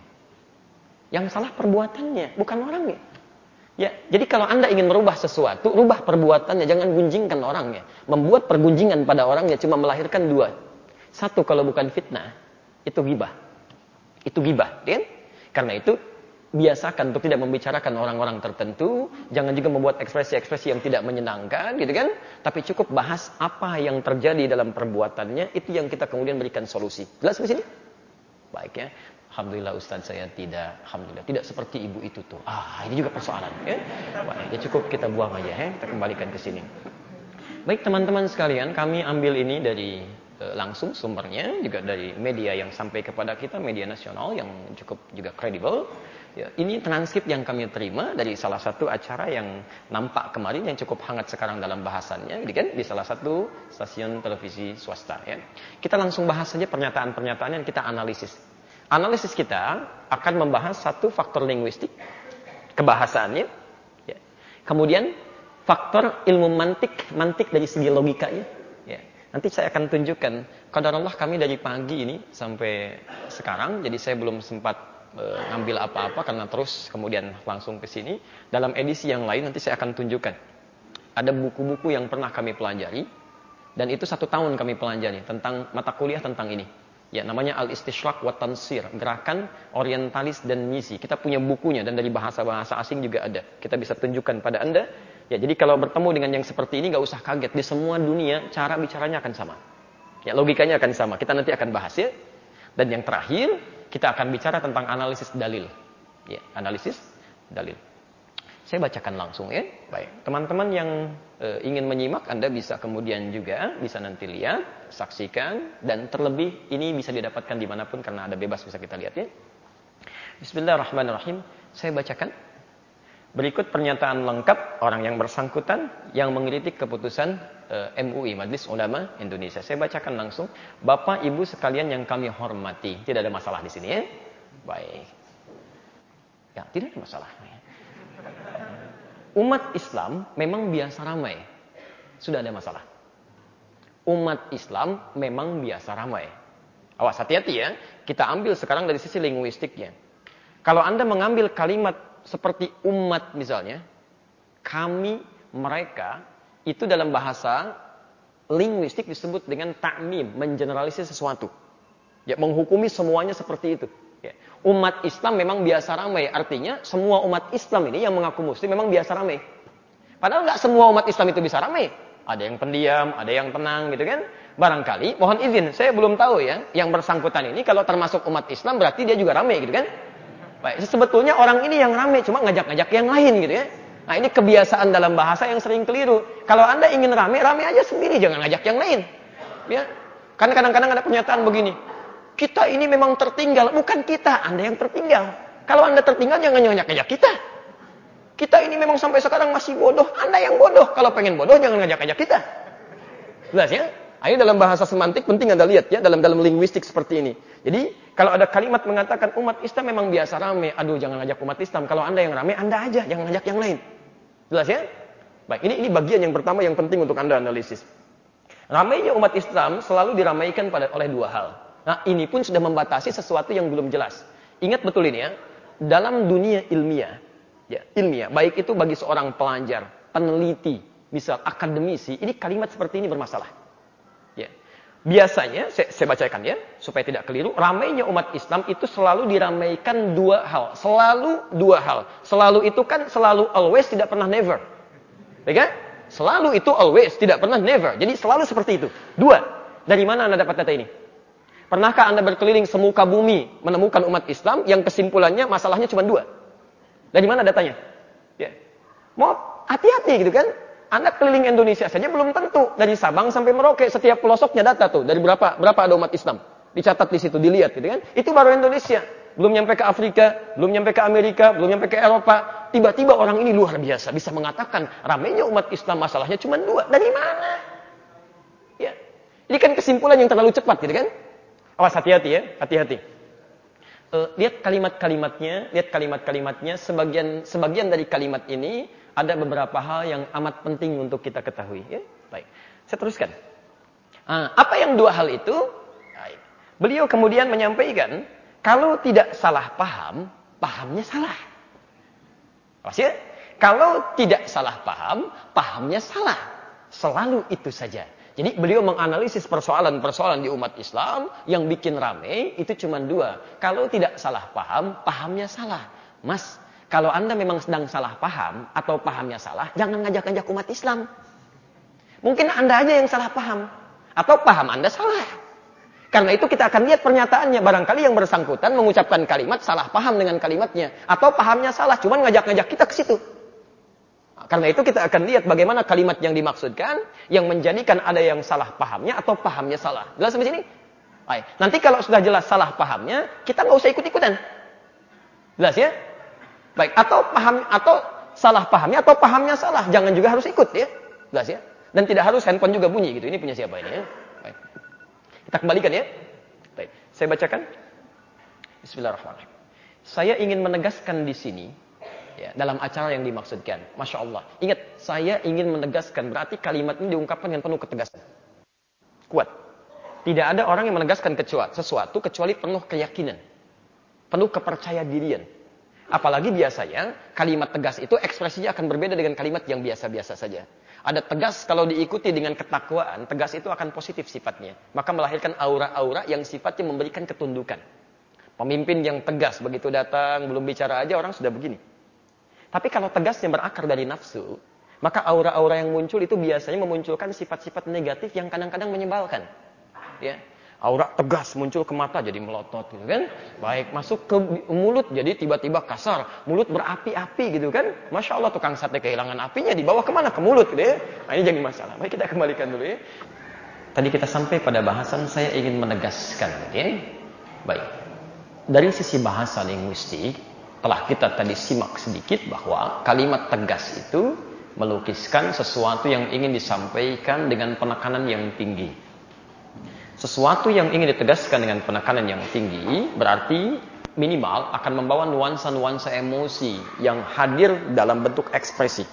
Yang salah perbuatannya, bukan orangnya. Ya, jadi kalau Anda ingin merubah sesuatu, rubah perbuatannya, jangan gunjingkan orangnya. Membuat pergunjingan pada orangnya cuma melahirkan dua. Satu, kalau bukan fitnah, itu ghibah. Itu ghibah, kan? Karena itu biasakan untuk tidak membicarakan orang-orang tertentu, jangan juga membuat ekspresi-ekspresi yang tidak menyenangkan, gitu kan? Tapi cukup bahas apa yang terjadi dalam perbuatannya, itu yang kita kemudian berikan solusi. Jelas di sini? Baik ya. Alhamdulillah Ustaz saya tidak, alhamdulillah tidak seperti ibu itu tuh. Ah, ini juga persoalan ya. Baik, ya cukup kita buang aja ya, kita kembalikan ke sini. Baik teman-teman sekalian, kami ambil ini dari e, langsung sumbernya juga dari media yang sampai kepada kita, media nasional yang cukup juga kredibel. Ya, ini transkrip yang kami terima dari salah satu acara yang nampak kemarin yang cukup hangat sekarang dalam bahasannya, gitu kan? Di salah satu stasiun televisi swasta ya. Kita langsung bahas saja pernyataan-pernyataan yang kita analisis. Analisis kita akan membahas satu faktor linguistik, kebahasaannya. Ya. Kemudian faktor ilmu mantik, mantik dari segi logikanya. Ya. Nanti saya akan tunjukkan. Qadarullah kami dari pagi ini sampai sekarang, jadi saya belum sempat e, ngambil apa-apa karena terus kemudian langsung ke sini. Dalam edisi yang lain nanti saya akan tunjukkan. Ada buku-buku yang pernah kami pelajari, dan itu satu tahun kami pelajari tentang mata kuliah tentang ini. Ya, namanya Al-Istishraq wa Tansir, gerakan orientalis dan misi. Kita punya bukunya dan dari bahasa-bahasa asing juga ada. Kita bisa tunjukkan pada Anda. Ya, jadi kalau bertemu dengan yang seperti ini nggak usah kaget. Di semua dunia cara bicaranya akan sama. Ya, logikanya akan sama. Kita nanti akan bahas ya. Dan yang terakhir, kita akan bicara tentang analisis dalil. Ya, analisis dalil. Saya bacakan langsung ya. Baik, teman-teman yang e, ingin menyimak, Anda bisa kemudian juga bisa nanti lihat, saksikan, dan terlebih ini bisa didapatkan dimanapun karena ada bebas bisa kita lihat ya. Bismillahirrahmanirrahim. Saya bacakan. Berikut pernyataan lengkap orang yang bersangkutan yang mengkritik keputusan e, M U I, Majelis Ulama Indonesia. Saya bacakan langsung. Bapak, Ibu sekalian yang kami hormati. Tidak ada masalah di sini ya. Baik. Ya, tidak ada masalah. Umat Islam memang biasa ramai. Sudah ada masalah. Umat Islam memang biasa ramai. Awas, hati-hati ya. Kita ambil sekarang dari sisi linguistiknya. Kalau Anda mengambil kalimat seperti umat misalnya, kami, mereka, itu dalam bahasa linguistik disebut dengan ta'mim, mengeneralisir sesuatu. Ya, menghukumi semuanya seperti itu. Ya. Umat Islam memang biasa ramai. Artinya semua umat Islam ini yang mengaku muslim memang biasa ramai. Padahal nggak semua umat Islam itu bisa ramai. Ada yang pendiam, ada yang tenang gitu kan. Barangkali, mohon izin, saya belum tahu ya, yang bersangkutan ini kalau termasuk umat Islam berarti dia juga ramai gitu kan. Baik, sebetulnya orang ini yang ramai, cuma ngajak-ngajak yang lain gitu ya. Nah ini kebiasaan dalam bahasa yang sering keliru. Kalau Anda ingin ramai, ramai aja sendiri, jangan ngajak yang lain. Ya, kan kadang-kadang ada pernyataan begini, kita ini memang tertinggal, bukan kita, Anda yang tertinggal. Kalau Anda tertinggal, jangan ngajak-ngajak kita. Kita ini memang sampai sekarang masih bodoh. Anda yang bodoh. Kalau pengen bodoh, jangan ngajak-ngajak kita. Jelas ya? Ini dalam bahasa semantik penting Anda lihat ya. Dalam dalam linguistik seperti ini. Jadi, kalau ada kalimat mengatakan umat Islam memang biasa ramai. Aduh, jangan ngajak umat Islam. Kalau Anda yang ramai, Anda aja. Jangan ngajak yang lain. Jelas ya? Baik, ini, ini bagian yang pertama yang penting untuk Anda analisis. Ramainya umat Islam selalu diramaikan pada, oleh dua hal. Nah, ini pun sudah membatasi sesuatu yang belum jelas. Ingat betul ini ya. Dalam dunia ilmiah, ya, ilmiah, baik itu bagi seorang pelajar, peneliti, misal akademisi, ini kalimat seperti ini bermasalah. Ya. Biasanya, saya, saya bacakan ya, supaya tidak keliru, ramainya umat Islam itu selalu diramaikan dua hal. Selalu dua hal. Selalu itu kan selalu always, tidak pernah never. Ya kan? Selalu itu always, tidak pernah never. Jadi selalu seperti itu. Dua. Dari mana Anda dapat data ini? Pernahkah Anda berkeliling semuka bumi menemukan umat Islam yang kesimpulannya masalahnya cuma dua? Dari mana datanya? Ya. Mau hati-hati gitu kan? Anda keliling Indonesia saja belum tentu. Dari Sabang sampai Merauke, setiap pelosoknya data tuh. Dari berapa berapa ada umat Islam. Dicatat di situ, dilihat gitu kan? Itu baru Indonesia. Belum nyampe ke Afrika, belum nyampe ke Amerika, belum nyampe ke Eropa. Tiba-tiba orang ini luar biasa. Bisa mengatakan, ramainya umat Islam masalahnya cuma dua. Dari mana? Ya. Ini kan kesimpulan yang terlalu cepat gitu kan? Awas hati-hati ya, hati-hati. Uh, lihat kalimat-kalimatnya, lihat kalimat-kalimatnya. Sebagian sebagian dari kalimat ini ada beberapa hal yang amat penting untuk kita ketahui. Ya? Baik, saya teruskan. Uh, apa yang dua hal itu? Baik. Beliau kemudian menyampaikan, kalau tidak salah paham, pahamnya salah. Awas ya? Kalau tidak salah paham, pahamnya salah. Selalu itu saja. Jadi beliau menganalisis persoalan-persoalan di umat Islam yang bikin rame itu cuma dua. Kalau tidak salah paham, pahamnya salah. Mas, kalau Anda memang sedang salah paham atau pahamnya salah, jangan ngajak-ngajak umat Islam. Mungkin Anda aja yang salah paham atau paham Anda salah. Karena itu kita akan lihat pernyataannya. Barangkali yang bersangkutan mengucapkan kalimat salah paham dengan kalimatnya atau pahamnya salah, cuma ngajak-ngajak kita ke situ. Karena itu kita akan lihat bagaimana kalimat yang dimaksudkan yang menjadikan ada yang salah pahamnya atau pahamnya salah. Jelas sampai sini? Baik. Nanti kalau sudah jelas salah pahamnya, kita nggak usah ikut-ikutan. Jelas ya? Baik. Atau paham atau salah pahamnya atau pahamnya salah, jangan juga harus ikut ya. Jelas ya? Dan tidak harus handphone juga bunyi gitu. Ini punya siapa ini ya? Baik. Kita kembalikan ya. Baik. Saya bacakan. Bismillahirrahmanirrahim. Saya ingin menegaskan di sini. Ya, dalam acara yang dimaksudkan. Masya Allah. Ingat, saya ingin menegaskan. Berarti kalimat ini diungkapkan dengan penuh ketegasan. Kuat. Tidak ada orang yang menegaskan sesuatu kecuali penuh keyakinan. Penuh kepercayaan dirian. Apalagi biasanya, kalimat tegas itu ekspresinya akan berbeda dengan kalimat yang biasa-biasa saja. Ada tegas kalau diikuti dengan ketakwaan, tegas itu akan positif sifatnya. Maka melahirkan aura-aura yang sifatnya memberikan ketundukan. Pemimpin yang tegas begitu datang, belum bicara aja orang sudah begini. Tapi kalau tegasnya berakar dari nafsu, maka aura-aura yang muncul itu biasanya memunculkan sifat-sifat negatif yang kadang-kadang menyebalkan. Ya. Aura tegas muncul ke mata jadi melotot gitu kan. Baik, masuk ke mulut jadi tiba-tiba kasar. Mulut berapi-api gitu kan. Masya Allah tukang sate kehilangan apinya dibawa kemana? Ke mulut gitu ya. Nah ini jadi masalah. Baik, kita kembalikan dulu ya. Tadi kita sampai pada bahasan saya ingin menegaskan. Ya. Baik, dari sisi bahasa linguistik, telah kita tadi simak sedikit bahwa kalimat tegas itu melukiskan sesuatu yang ingin disampaikan dengan penekanan yang tinggi. Sesuatu yang ingin ditegaskan dengan penekanan yang tinggi berarti minimal akan membawa nuansa-nuansa emosi yang hadir dalam bentuk ekspresi.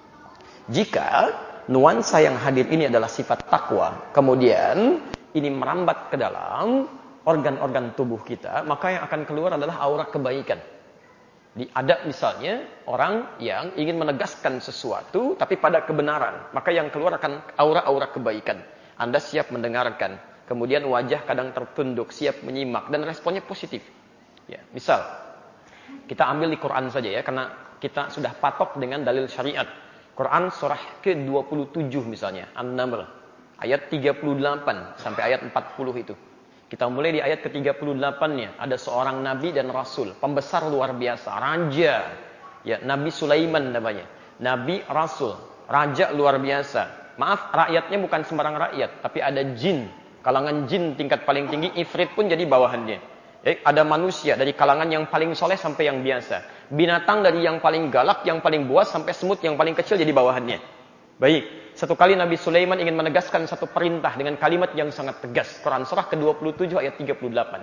Jika nuansa yang hadir ini adalah sifat takwa, kemudian ini merambat ke dalam organ-organ tubuh kita, maka yang akan keluar adalah aura kebaikan. Ada misalnya orang yang ingin menegaskan sesuatu tapi pada kebenaran, maka yang keluar akan aura-aura kebaikan. Anda siap mendengarkan, kemudian wajah kadang tertunduk, siap menyimak dan responnya positif. Ya, misal kita ambil di Quran saja ya, karena kita sudah patok dengan dalil syariat. Quran surah ke dua puluh tujuh misalnya, An-Naml, ayat tiga puluh delapan sampai ayat empat puluh itu. Kita mulai di ayat ke tiga puluh delapan-nya. Ada seorang nabi dan rasul, pembesar luar biasa, raja. Ya, Nabi Sulaiman namanya. Nabi rasul, raja luar biasa. Maaf, rakyatnya bukan sembarang rakyat, tapi ada jin. Kalangan jin tingkat paling tinggi, ifrit pun jadi bawahannya. Ya, ada manusia dari kalangan yang paling soleh sampai yang biasa. Binatang dari yang paling galak, yang paling buas, sampai semut yang paling kecil jadi bawahannya. Baik, satu kali Nabi Sulaiman ingin menegaskan satu perintah dengan kalimat yang sangat tegas. Quran surah ke dua puluh tujuh ayat tiga puluh delapan.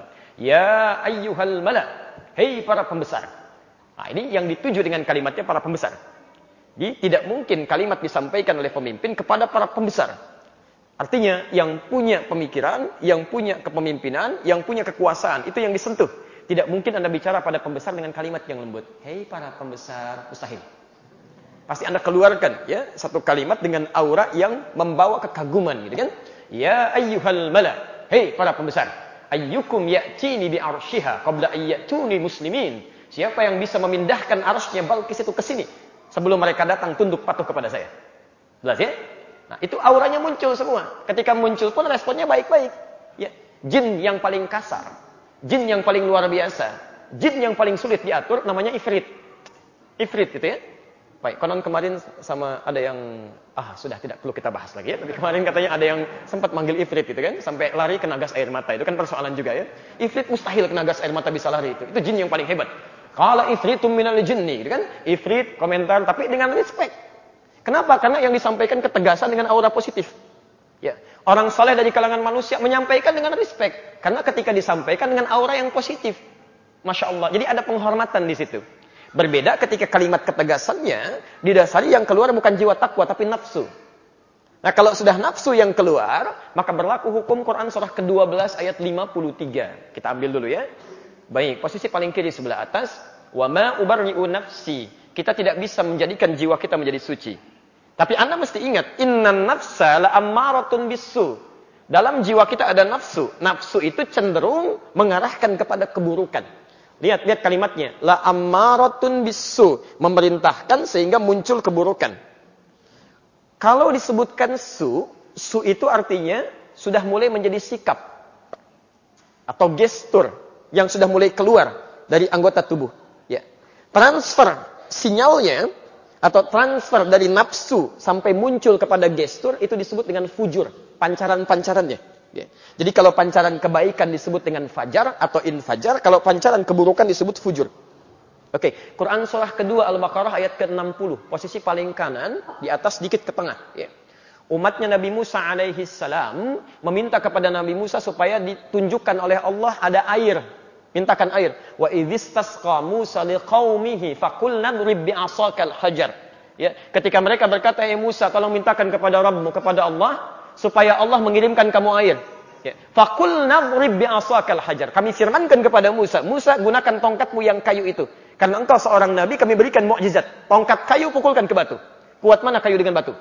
Ya ayyuhal mala, hei para pembesar. Nah, ini yang dituju dengan kalimatnya para pembesar. Jadi tidak mungkin kalimat disampaikan oleh pemimpin kepada para pembesar. Artinya yang punya pemikiran, yang punya kepemimpinan, yang punya kekuasaan, itu yang disentuh. Tidak mungkin Anda bicara pada pembesar dengan kalimat yang lembut. Hei para pembesar, mustahil. Pasti Anda keluarkan ya satu kalimat dengan aura yang membawa kekaguman, gitu kan? Ya ayyuhal mala, hei para pembesar, ayyukum ya'tini bi arsyiha qabla ayyatuni muslimin. Siapa yang bisa memindahkan arsy-nya Balqis itu ke sini sebelum mereka datang tunduk patuh kepada saya? Jelas ya? Nah, itu auranya muncul semua. Ketika muncul pun responnya baik-baik. Ya, jin yang paling kasar, jin yang paling luar biasa, jin yang paling sulit diatur namanya ifrit. Ifrit gitu ya. Baik, konon kemarin sama ada yang ah sudah tidak perlu kita bahas lagi ya. Tapi kemarin katanya ada yang sempat manggil ifrit gitu kan, sampai lari kena gas air mata. Itu kan persoalan juga ya. Ifrit mustahil kena gas air mata bisa lari itu. Itu jin yang paling hebat. Qala ifritum minal jinni, gitu kan? Ifrit komentar tapi dengan respect. Kenapa? Karena yang disampaikan ketegasan dengan aura positif. Ya, orang saleh dari kalangan manusia menyampaikan dengan respect karena ketika disampaikan dengan aura yang positif. Masya Allah. Jadi ada penghormatan di situ. Berbeda ketika kalimat ketegasannya didasari yang keluar bukan jiwa takwa tapi nafsu. Nah, kalau sudah nafsu yang keluar, maka berlaku hukum Quran surah ke dua belas ayat lima puluh tiga. Kita ambil dulu ya. Baik, posisi paling kiri sebelah atas. Wa ma ubarri'u nafsi. Kita tidak bisa menjadikan jiwa kita menjadi suci. Tapi Anda mesti ingat, innan nafsa la'ammaratun bisu. Dalam jiwa kita ada nafsu. Nafsu itu cenderung mengarahkan kepada keburukan. Lihat, lihat kalimatnya. La'ammaratun bisu. Memerintahkan sehingga muncul keburukan. Kalau disebutkan su, su itu artinya sudah mulai menjadi sikap. Atau gestur yang sudah mulai keluar dari anggota tubuh. Ya. Transfer sinyalnya atau transfer dari nafsu sampai muncul kepada gestur itu disebut dengan fujur, pancaran-pancarannya. Ya. Jadi kalau pancaran kebaikan disebut dengan fajar atau infajar, kalau pancaran keburukan disebut fujur. Oke, Quran surah kedua Al-Baqarah ayat ke enam puluh, posisi paling kanan, di atas sedikit ke tengah. Ya. Umatnya Nabi Musa alaihi salam meminta kepada Nabi Musa supaya ditunjukkan oleh Allah ada air. Mintakan air. Wa idzistasqa Musa liqaumihi faqulna drib bi'asakal hajar. Ya, ketika mereka berkata, "Ya Musa, tolong mintakan kepada Rabbmu, kepada Allah supaya Allah mengirimkan kamu air." Ya, faqulna drib bi'asakal hajar. Kami firmankan kepada Musa, "Musa, gunakan tongkatmu yang kayu itu. Karena engkau seorang nabi, kami berikan mukjizat. Tongkat kayu pukulkan ke batu." Kuat mana kayu dengan batu?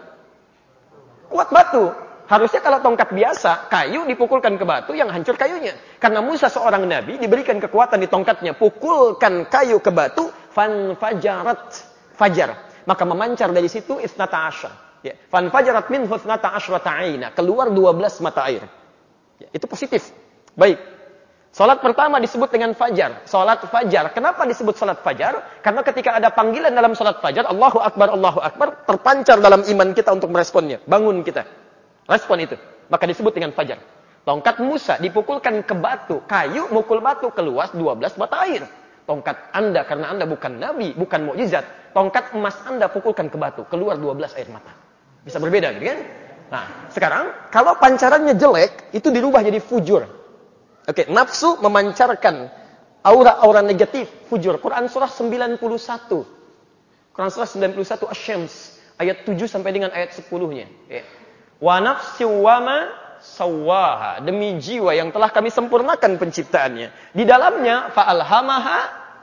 Kuat batu. Harusnya kalau tongkat biasa, kayu dipukulkan ke batu yang hancur kayunya. Karena Musa seorang nabi diberikan kekuatan di tongkatnya. Pukulkan kayu ke batu, fanfajarat fajar. Maka memancar dari situ isnata asyar. Ya. Fanfajarat minhu isnata asyrata aina. Keluar dua belas mata air. Ya, itu positif. Baik. Salat pertama disebut dengan fajar. Salat fajar. Kenapa disebut salat fajar? Karena ketika ada panggilan dalam salat fajar, Allahu Akbar, Allahu Akbar, terpancar dalam iman kita untuk meresponnya. Bangun kita. Respon itu. Maka disebut dengan fajar. Tongkat Musa dipukulkan ke batu. Kayu mukul batu keluar dua belas mata air. Tongkat Anda, karena Anda bukan nabi, bukan mukjizat. Tongkat emas Anda pukulkan ke batu. Keluar dua belas air mata. Bisa berbeda gitu kan? Nah, sekarang kalau pancarannya jelek, itu dirubah jadi fujur. Oke, nafsu memancarkan aura-aura negatif. Fujur. Quran surah sembilan puluh satu. Quran surah sembilan puluh satu Asy-Syams. Ayat tujuh sampai dengan ayat sepuluh-nya. Ya. Wa nafsi wa ma sawwaha, demi jiwa yang telah kami sempurnakan penciptaannya. Di dalamnya fa'alhamaha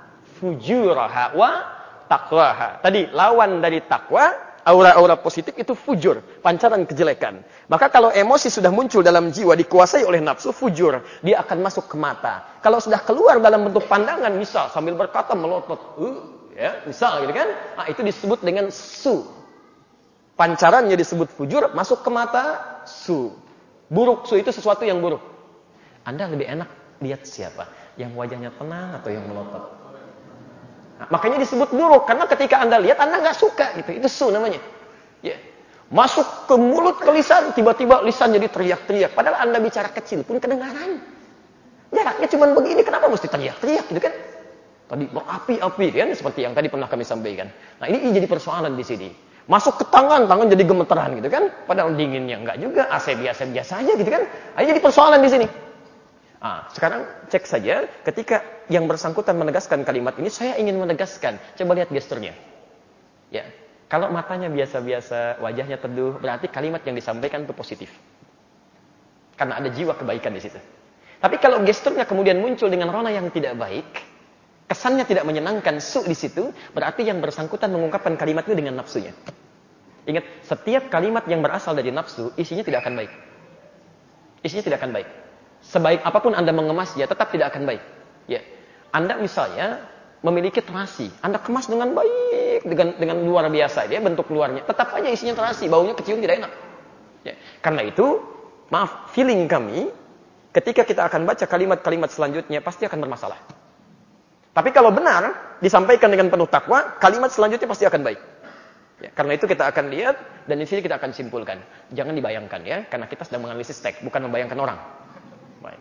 fujuraha wa taqwaha. Tadi lawan dari takwa, aura-aura positif itu fujur, pancaran kejelekan. Maka kalau emosi sudah muncul dalam jiwa dikuasai oleh nafsu, fujur, dia akan masuk ke mata. Kalau sudah keluar dalam bentuk pandangan, misal sambil berkata melotot, uh, ya, misal gitu kan? Nah, itu disebut dengan su. Pancarannya disebut fujur, masuk ke mata, su. Buruk, su itu sesuatu yang buruk. Anda lebih enak lihat siapa? Yang wajahnya tenang atau yang melotot? Nah, makanya disebut buruk, karena ketika Anda lihat, Anda nggak suka. Gitu. Itu su namanya. Ya. Masuk ke mulut, ke lisan, tiba-tiba lisan jadi teriak-teriak. Padahal Anda bicara kecil pun kedengaran. Jaraknya cuma begini, kenapa mesti teriak-teriak gitu kan? Tadi berapi-api kan, seperti yang tadi pernah kami sampaikan. Nah ini, ini jadi persoalan di sini. Masuk ke tangan, tangan jadi gemeteran gitu kan? Padahal dinginnya enggak juga, A C biasa-biasa aja gitu kan? Nah, ini jadi persoalan di sini. Nah, sekarang cek saja, ketika yang bersangkutan menegaskan kalimat ini, saya ingin menegaskan. Coba lihat gesturnya. Ya, kalau matanya biasa-biasa, wajahnya teduh, berarti kalimat yang disampaikan itu positif. Karena ada jiwa kebaikan di situ. Tapi kalau gesturnya kemudian muncul dengan rona yang tidak baik, kesannya tidak menyenangkan, su di situ, berarti yang bersangkutan mengungkapkan kalimat itu dengan nafsunya. Ingat, setiap kalimat yang berasal dari nafsu, isinya tidak akan baik. Isinya tidak akan baik. Sebaik apapun Anda mengemasnya, tetap tidak akan baik. Ya, Anda misalnya memiliki terasi, Anda kemas dengan baik, dengan dengan luar biasa, dia bentuk luarnya, tetap aja isinya terasi, baunya kecium tidak enak. Ya, karena itu, maaf, feeling kami, ketika kita akan baca kalimat-kalimat selanjutnya, pasti akan bermasalah. Tapi kalau benar, disampaikan dengan penuh takwa, kalimat selanjutnya pasti akan baik. Ya, karena itu kita akan lihat, dan di sini kita akan simpulkan. Jangan dibayangkan ya, karena kita sedang menganalisis teks, bukan membayangkan orang. Baik.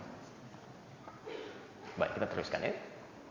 Baik, kita teruskan ya.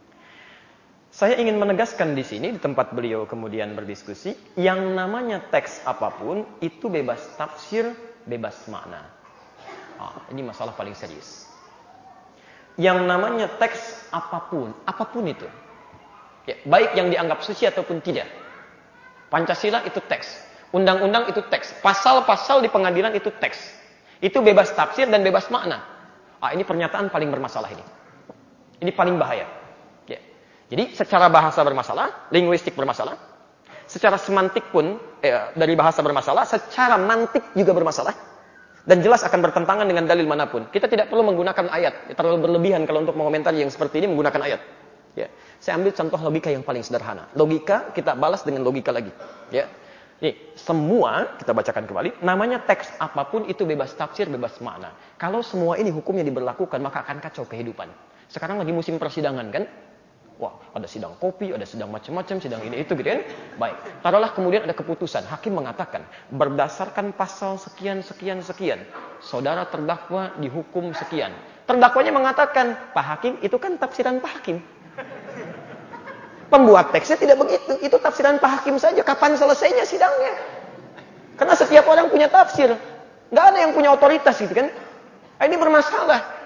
Saya ingin menegaskan di sini, di tempat beliau kemudian berdiskusi, yang namanya teks apapun, itu bebas tafsir, bebas makna. Ah, ini masalah paling serius. Yang namanya teks apapun, apapun itu. Ya, baik yang dianggap suci ataupun tidak. Pancasila itu teks. Undang-undang itu teks. Pasal-pasal di pengadilan itu teks. Itu bebas tafsir dan bebas makna. Ah, ini pernyataan paling bermasalah ini. Ini paling bahaya. Ya. Jadi secara bahasa bermasalah, linguistik bermasalah. Secara semantik pun eh, dari bahasa bermasalah, secara mantik juga bermasalah. Dan jelas akan bertentangan dengan dalil manapun. Kita tidak perlu menggunakan ayat. Terlalu berlebihan kalau untuk mengomentari yang seperti ini menggunakan ayat. Ya. Saya ambil contoh logika yang paling sederhana. Logika kita balas dengan logika lagi. Ya. Nih, semua kita bacakan kembali. Namanya teks apapun itu bebas tafsir, bebas makna. Kalau semua ini hukumnya diberlakukan, maka akan kacau kehidupan. Sekarang lagi musim persidangan kan? Wah, ada sidang kopi, ada sidang macam-macam, sidang ini itu gitu kan. Baik, taruhlah kemudian ada keputusan. Hakim mengatakan, berdasarkan pasal sekian, sekian, sekian. Saudara terdakwa dihukum sekian. Terdakwanya mengatakan, Pak Hakim, itu kan tafsiran Pak Hakim. Pembuat teksnya tidak begitu. Itu tafsiran Pak Hakim saja. Kapan selesainya sidangnya? Karena setiap orang punya tafsir. Nggak ada yang punya otoritas gitu kan. Ini bermasalah.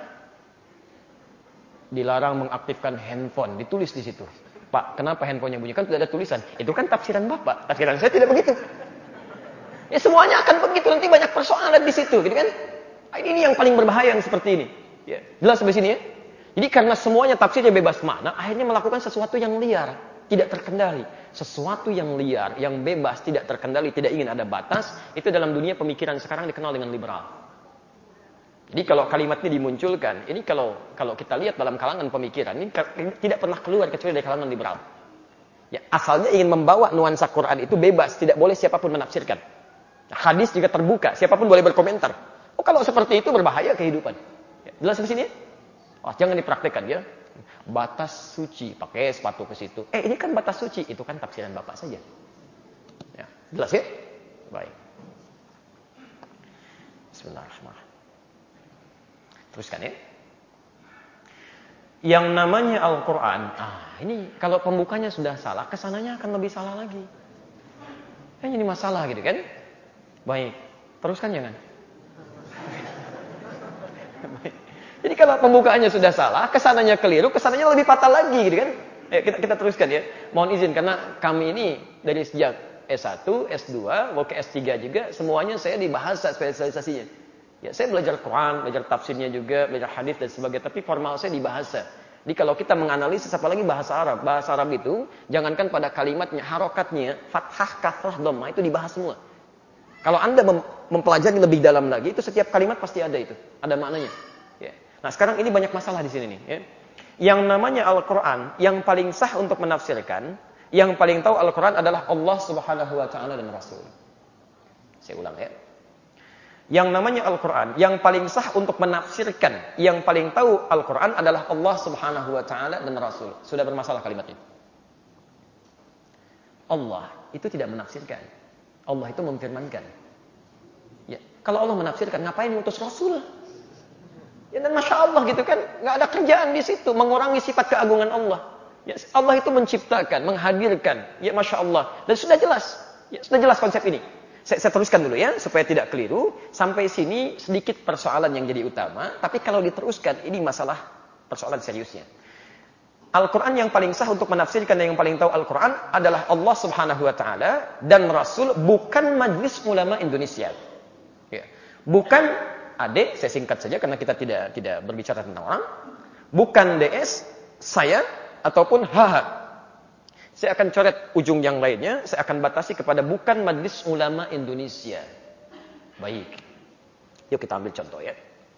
Dilarang mengaktifkan handphone, ditulis di situ. Pak, kenapa handphonenya bunyi? Kan tidak ada tulisan. Itu kan tafsiran Bapak. Tafsiran saya tidak begitu. Ya semuanya akan begitu. Nanti banyak persoalan di situ, gitu kan? Ini yang paling berbahaya yang seperti ini. Ya, jelas sampai sini ya? Jadi karena semuanya tafsirnya bebas makna, akhirnya melakukan sesuatu yang liar, tidak terkendali. Sesuatu yang liar, yang bebas, tidak terkendali, tidak ingin ada batas, itu dalam dunia pemikiran sekarang dikenal dengan liberal. Jadi kalau kalimat ini dimunculkan, ini kalau kalau kita lihat dalam kalangan pemikiran, ini tidak pernah keluar kecuali dari kalangan liberal. Ya, asalnya ingin membawa nuansa Quran itu bebas, tidak boleh siapapun menafsirkan. Nah, hadis juga terbuka, siapapun boleh berkomentar. Oh, kalau seperti itu berbahaya kehidupan. Ya, jelas di sini? Oh, jangan dipraktekkan ya. Batas suci, pakai sepatu ke situ. Eh, ini kan batas suci, itu kan tafsiran Bapak saja. Ya, jelas ya? Baik. Bismillahirrahmanirrahim. Teruskan ya. Yang namanya Al-Quran. Ah, ini kalau pembukanya sudah salah, kesananya akan lebih salah lagi. Kan ini masalah gitu kan? Baik. Teruskan jangan. Baik. Jadi kalau pembukaannya sudah salah, kesananya keliru, kesananya lebih fatal lagi gitu kan? Eh, kita kita teruskan ya. Mohon izin karena kami ini dari sejak S satu, S dua, mau ke S tiga juga, semuanya saya di bahasa spesialisasinya. Ya, saya belajar Quran, belajar tafsirnya juga, belajar hadis dan sebagainya, tapi formal saya di bahasa. Jadi kalau kita menganalisis apalagi bahasa Arab, bahasa Arab itu jangankan pada kalimatnya, harokatnya, fathah, kasrah, dhamma itu dibahas semua. Kalau Anda mem mempelajari lebih dalam lagi, itu setiap kalimat pasti ada itu, ada maknanya. Ya. Nah, sekarang ini banyak masalah di sini nih, ya. Yang namanya Al-Quran, yang paling sah untuk menafsirkan, yang paling tahu Al-Quran adalah Allah Subhanahu wa taala dan Rasul. Saya ulang ya. Yang namanya Al-Quran, yang paling sah untuk menafsirkan, yang paling tahu Al-Quran adalah Allah Subhanahu wa Ta'ala dan Rasul. Sudah bermasalah kalimatnya. Allah itu tidak menafsirkan. Allah itu memfirmankan. Ya, kalau Allah menafsirkan, ngapain ngutus Rasul? Ya, dan Masya Allah gitu kan, nggak ada kerjaan di situ, mengurangi sifat keagungan Allah. Ya, Allah itu menciptakan, menghadirkan. Ya, Masya Allah. Dan sudah jelas, ya, sudah jelas konsep ini. Saya, saya teruskan dulu ya, supaya tidak keliru. Sampai sini sedikit persoalan yang jadi utama. Tapi kalau diteruskan, ini masalah persoalan seriusnya. Al-Quran yang paling sah untuk menafsirkan dan yang paling tahu Al-Quran adalah Allah Subhanahu Wa Taala dan Rasul, bukan Majelis Ulama Indonesia. Ya. Bukan adik, saya singkat saja karena kita tidak tidak berbicara tentang orang. Bukan D S, saya, ataupun H H. Saya akan coret ujung yang lainnya, saya akan batasi kepada bukan Majelis Ulama Indonesia. Baik. Yuk kita ambil contoh ya.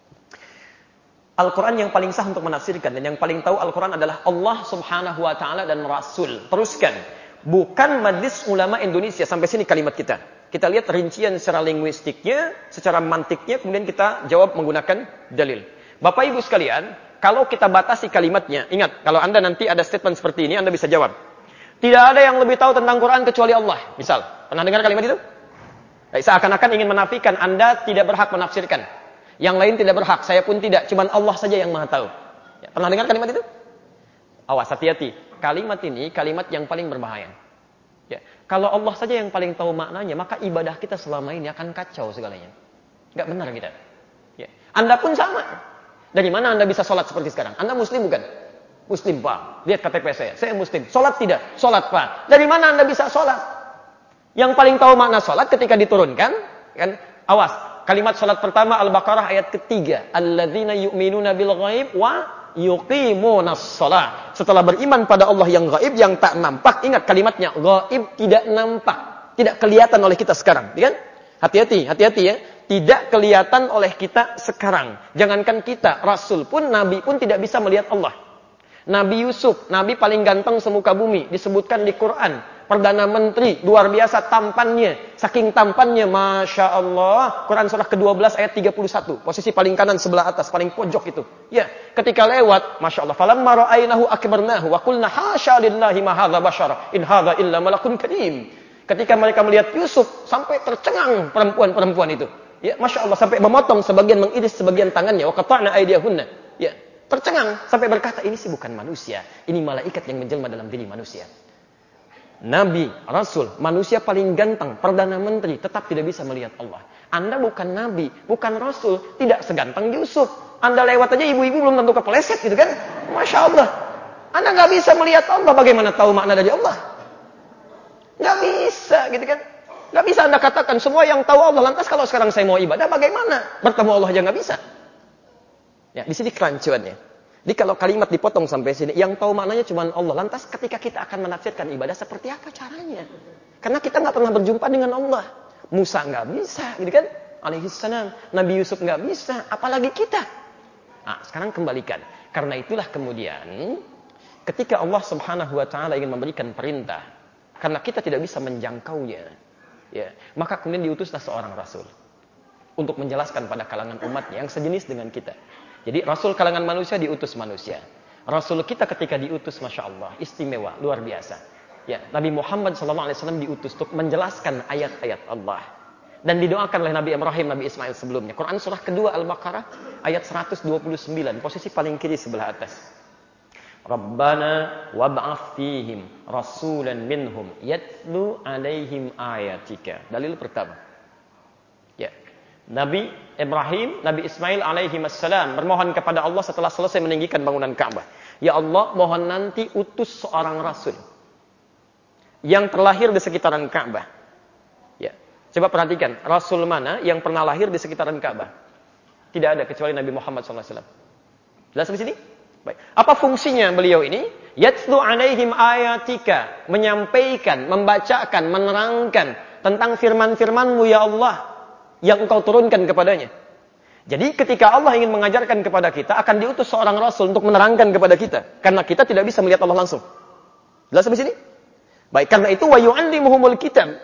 Al-Quran yang paling sah untuk menafsirkan dan yang paling tahu Al-Quran adalah Allah Subhanahu Wa Taala dan Rasul. Teruskan. Bukan Majelis Ulama Indonesia. Sampai sini kalimat kita. Kita lihat rincian secara linguistiknya, secara mantiknya, kemudian kita jawab menggunakan dalil. Bapak Ibu sekalian, kalau kita batasi kalimatnya, ingat, kalau Anda nanti ada statement seperti ini, Anda bisa jawab. Tidak ada yang lebih tahu tentang Quran kecuali Allah. Misal, pernah dengar kalimat itu? Seakan-akan ingin menafikan Anda tidak berhak menafsirkan. Yang lain tidak berhak, saya pun tidak. Cuman Allah saja yang maha tahu. Ya, pernah dengar kalimat itu? Awas, hati-hati. Kalimat ini kalimat yang paling berbahaya. Ya, kalau Allah saja yang paling tahu maknanya, maka ibadah kita selama ini akan kacau segalanya. Enggak benar kita. Ya. Anda pun sama. Dari mana Anda bisa sholat seperti sekarang? Anda muslim bukan? Muslim, Pak. Lihat K T P saya. Saya muslim. Sholat tidak? Sholat, Pak. Dari mana Anda bisa sholat? Yang paling tahu makna sholat ketika diturunkan, kan? Awas. Kalimat sholat pertama Al-Baqarah ayat ketiga. Alladzina yu'minuna bil ghaib wa yuqimunas shalah. Setelah beriman pada Allah yang gaib, yang tak nampak. Ingat kalimatnya. Gaib, tidak nampak. Tidak kelihatan oleh kita sekarang. Kan? Hati-hati, hati-hati ya. Tidak kelihatan oleh kita sekarang. Jangankan kita, Rasul pun, Nabi pun tidak bisa melihat Allah. Nabi Yusuf, Nabi paling ganteng semuka bumi. Disebutkan di Quran. Perdana Menteri, luar biasa tampannya. Saking tampannya, Masya Allah. Quran surah kedua belas ayat tiga puluh satu. Posisi paling kanan sebelah atas, paling pojok itu. Ya, ketika lewat, Masya Allah. Falamma ra'aynahu akbarnahu wa qulna hasya lillahi ma hadza bashara in hadza illa malakun karim. Ketika mereka melihat Yusuf, sampai tercengang perempuan-perempuan itu. Ya, Masya Allah, sampai memotong sebagian, mengiris sebagian tangannya. Wa qata'na aydiyahunna. Ya, tercengang sampai berkata, ini sih bukan manusia, ini malaikat yang menjelma dalam diri manusia. Nabi, Rasul, manusia paling ganteng, Perdana Menteri, tetap tidak bisa melihat Allah. Anda bukan Nabi, bukan Rasul, tidak seganteng Yusuf. Anda lewat aja ibu-ibu belum tentu kepleset gitu kan. Masya Allah. Anda nggak bisa melihat Allah, bagaimana tahu makna dari Allah? Nggak bisa gitu kan. Nggak bisa Anda katakan semua yang tahu Allah. Lantas kalau sekarang saya mau ibadah, bagaimana? Bertemu Allah aja nggak bisa. Ya, di sini kerancuannya. Jadi kalau kalimat dipotong sampai sini, yang tahu maknanya cuma Allah. Lantas ketika kita akan menafsirkan ibadah, seperti apa caranya? Karena kita nggak pernah berjumpa dengan Allah. Musa nggak bisa, gitu kan? Alaihissalam. Nabi Yusuf nggak bisa, apalagi kita. Nah, sekarang kembalikan. Karena itulah kemudian, ketika Allah Subhanahu Wa Taala ingin memberikan perintah, karena kita tidak bisa menjangkaunya, ya, maka kemudian diutuslah seorang Rasul untuk menjelaskan pada kalangan umatnya yang sejenis dengan kita. Jadi Rasul kalangan manusia diutus manusia. Rasul kita ketika diutus, Masya Allah, istimewa, luar biasa. Ya, Nabi Muhammad shallallahu alaihi wasallam diutus untuk menjelaskan ayat-ayat Allah. Dan didoakan oleh Nabi Ibrahim, Nabi Ismail sebelumnya. Quran surah kedua Al-Baqarah ayat seratus dua puluh sembilan, posisi paling kiri sebelah atas. Rabbana wab'ath fihim rasulan minhum yatlu alaihim ayatika. Dalil pertama. Ya. Nabi Ibrahim, Nabi Ismail alaihi wassalam bermohon kepada Allah setelah selesai meninggikan bangunan Ka'bah. Ya Allah, mohon nanti utus seorang rasul yang terlahir di sekitaran Ka'bah. Ya. Coba perhatikan, rasul mana yang pernah lahir di sekitaran Ka'bah? Tidak ada kecuali Nabi Muhammad shallallahu alaihi wasallam. Jelas di sini? Baik. Apa fungsinya beliau ini? Yatlu alaihim ayatika, menyampaikan, membacakan, menerangkan tentang firman-firman-Mu ya Allah yang Engkau turunkan kepadanya. Jadi ketika Allah ingin mengajarkan kepada kita, akan diutus seorang Rasul untuk menerangkan kepada kita. Karena kita tidak bisa melihat Allah langsung. Jelas sampai sini? Baik, karena itu wa yu'allimuhumul kitab.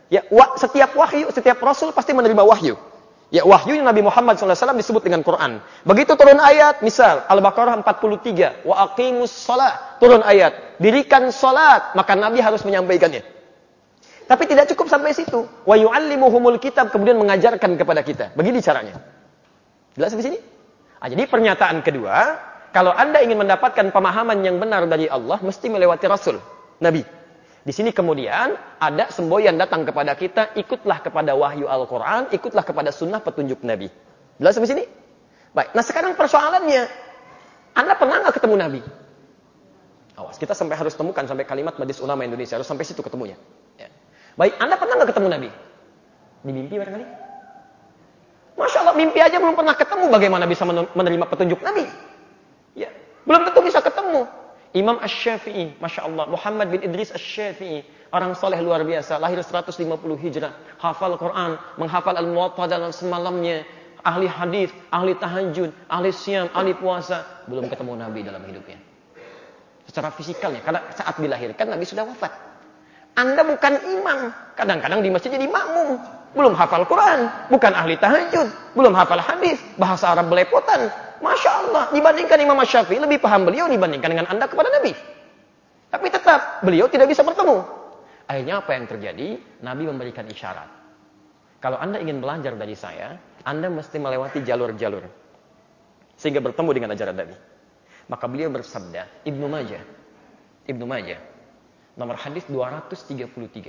Ya, wa, setiap wahyu, setiap rasul pasti menerima wahyu. Ya, wahyu Nabi Muhammad shallallahu alaihi wasallam disebut dengan Quran. Begitu turun ayat, misal Al-Baqarah empat puluh tiga, wa aqimus shalah, turun ayat, dirikan salat, maka Nabi harus menyampaikannya. Tapi tidak cukup sampai situ. Wa yu'allimuhumul kitab, kemudian mengajarkan kepada kita. Begini caranya. Jelas di sini? Ah, jadi pernyataan kedua, kalau Anda ingin mendapatkan pemahaman yang benar dari Allah, mesti melewati Rasul, Nabi. Di sini kemudian ada semboyan datang kepada kita, ikutlah kepada wahyu Al-Quran, ikutlah kepada sunnah petunjuk Nabi. Jelas sampai sini? Baik, nah sekarang persoalannya, Anda pernah nggak ketemu Nabi? Awas, kita sampai harus temukan sampai kalimat Majelis Ulama Indonesia, harus sampai situ ketemunya. Ya. Baik, Anda pernah nggak ketemu Nabi? Di mimpi barangkali? Masya Allah, mimpi aja belum pernah ketemu, bagaimana bisa menerima petunjuk Nabi? Ya, belum tentu bisa ketemu. Imam Asy-Syafi'i, Masya Allah, Muhammad bin Idris Asy-Syafi'i, orang soleh luar biasa, lahir seratus lima puluh Hijrah, hafal Quran, menghafal Al-Muwatta dalam semalamnya, ahli hadis, ahli tahajud, ahli siam, ahli puasa, belum ketemu Nabi dalam hidupnya. Secara fisikalnya, karena saat dilahirkan Nabi sudah wafat. Anda bukan imam, kadang-kadang di masjid jadi makmum, belum hafal Quran, bukan ahli tahajud, belum hafal hadis, bahasa Arab belepotan. Masya Allah, dibandingkan Imam Syafi'i lebih paham beliau dibandingkan dengan Anda kepada Nabi. Tapi tetap beliau tidak bisa bertemu. Akhirnya apa yang terjadi? Nabi memberikan isyarat. Kalau Anda ingin belajar dari saya, Anda mesti melewati jalur-jalur sehingga bertemu dengan ajaran Nabi. Maka beliau bersabda, Ibnu Majah, Ibnu Majah, nomor hadis dua ratus tiga puluh tiga.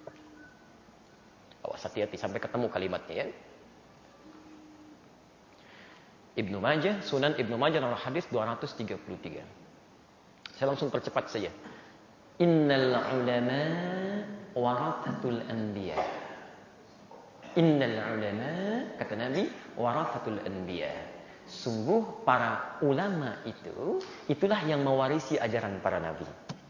Awas, hati-hati sampai ketemu kalimatnya ya. Ibnu Majah, Sunan Ibnu Majah nomor hadis dua ratus tiga puluh tiga. Saya langsung percepat saja. Innal ulama warathatul anbiya. Innal ulama, kata Nabi, warathatul anbiya. Sungguh para ulama itu, itulah yang mewarisi ajaran para nabi.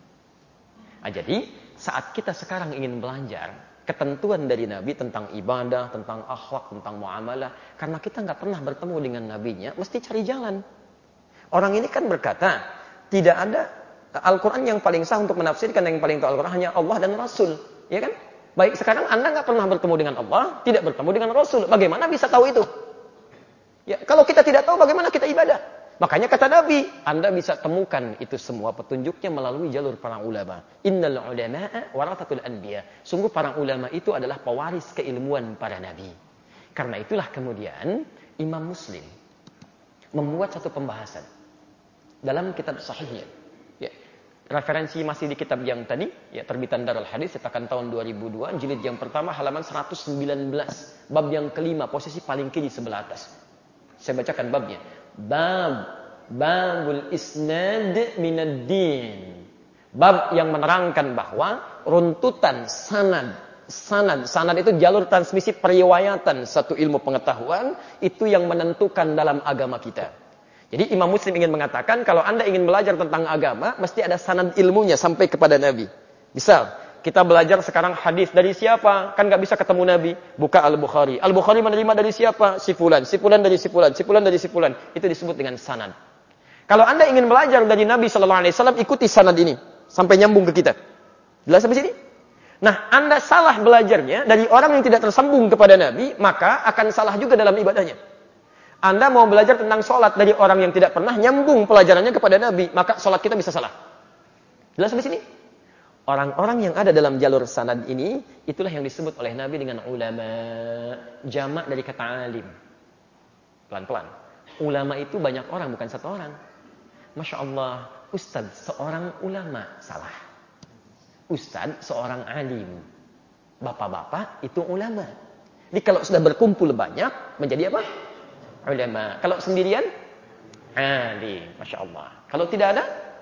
Nah, jadi saat kita sekarang ingin belajar ketentuan dari Nabi tentang ibadah, tentang akhlak, tentang muamalah, karena kita nggak pernah bertemu dengan Nabinya, mesti cari jalan. Orang ini kan berkata, tidak ada Al-Quran yang paling sah untuk menafsirkan, yang paling tahu Al-Quran hanya Allah dan Rasul, ya kan? Baik, sekarang Anda nggak pernah bertemu dengan Allah, tidak bertemu dengan Rasul, bagaimana bisa tahu itu? Ya, kalau kita tidak tahu, bagaimana kita ibadah? Makanya kata Nabi, Anda bisa temukan itu semua petunjuknya melalui jalur para ulama. Innal ulama'a warathatul anbiya. Sungguh para ulama itu adalah pewaris keilmuan para nabi. Karena itulah kemudian Imam Muslim membuat satu pembahasan dalam kitab sahihnya. Ya, referensi masih di kitab yang tadi, ya, terbitan Darul Hadis cetakan tahun dua ribu dua, jilid yang pertama halaman seratus sembilan belas, bab yang kelima, posisi paling kiri sebelah atas. Saya bacakan babnya. Bab babul isnad minad din. Bab yang menerangkan bahwa runtutan sanad, sanad, sanad itu jalur transmisi periwayatan satu ilmu pengetahuan, itu yang menentukan dalam agama kita. Jadi Imam Muslim ingin mengatakan kalau Anda ingin belajar tentang agama, mesti ada sanad ilmunya sampai kepada Nabi. Misal, kita belajar sekarang hadis dari siapa? Kan nggak bisa ketemu Nabi. Buka Al-Bukhari. Al-Bukhari menerima dari siapa? Si fulan. Si fulan dari si fulan. Si fulan dari si fulan. Itu disebut dengan sanad. Kalau Anda ingin belajar dari Nabi Shallallahu Alaihi Wasallam, ikuti sanad ini sampai nyambung ke kita. Jelas sampai sini? Nah, Anda salah belajarnya dari orang yang tidak tersambung kepada Nabi, maka akan salah juga dalam ibadahnya. Anda mau belajar tentang sholat dari orang yang tidak pernah nyambung pelajarannya kepada Nabi, maka sholat kita bisa salah. Jelas sampai sini? Orang-orang yang ada dalam jalur sanad ini, itulah yang disebut oleh Nabi dengan ulama. Jamak dari kata alim. Pelan-pelan. Ulama itu banyak orang, bukan satu orang. Masya Allah, ustadz seorang ulama, salah. Ustadz seorang alim. Bapak-bapak itu ulama. Jadi kalau sudah berkumpul banyak, menjadi apa? Ulama. Kalau sendirian, alim. Masya Allah. Kalau tidak ada,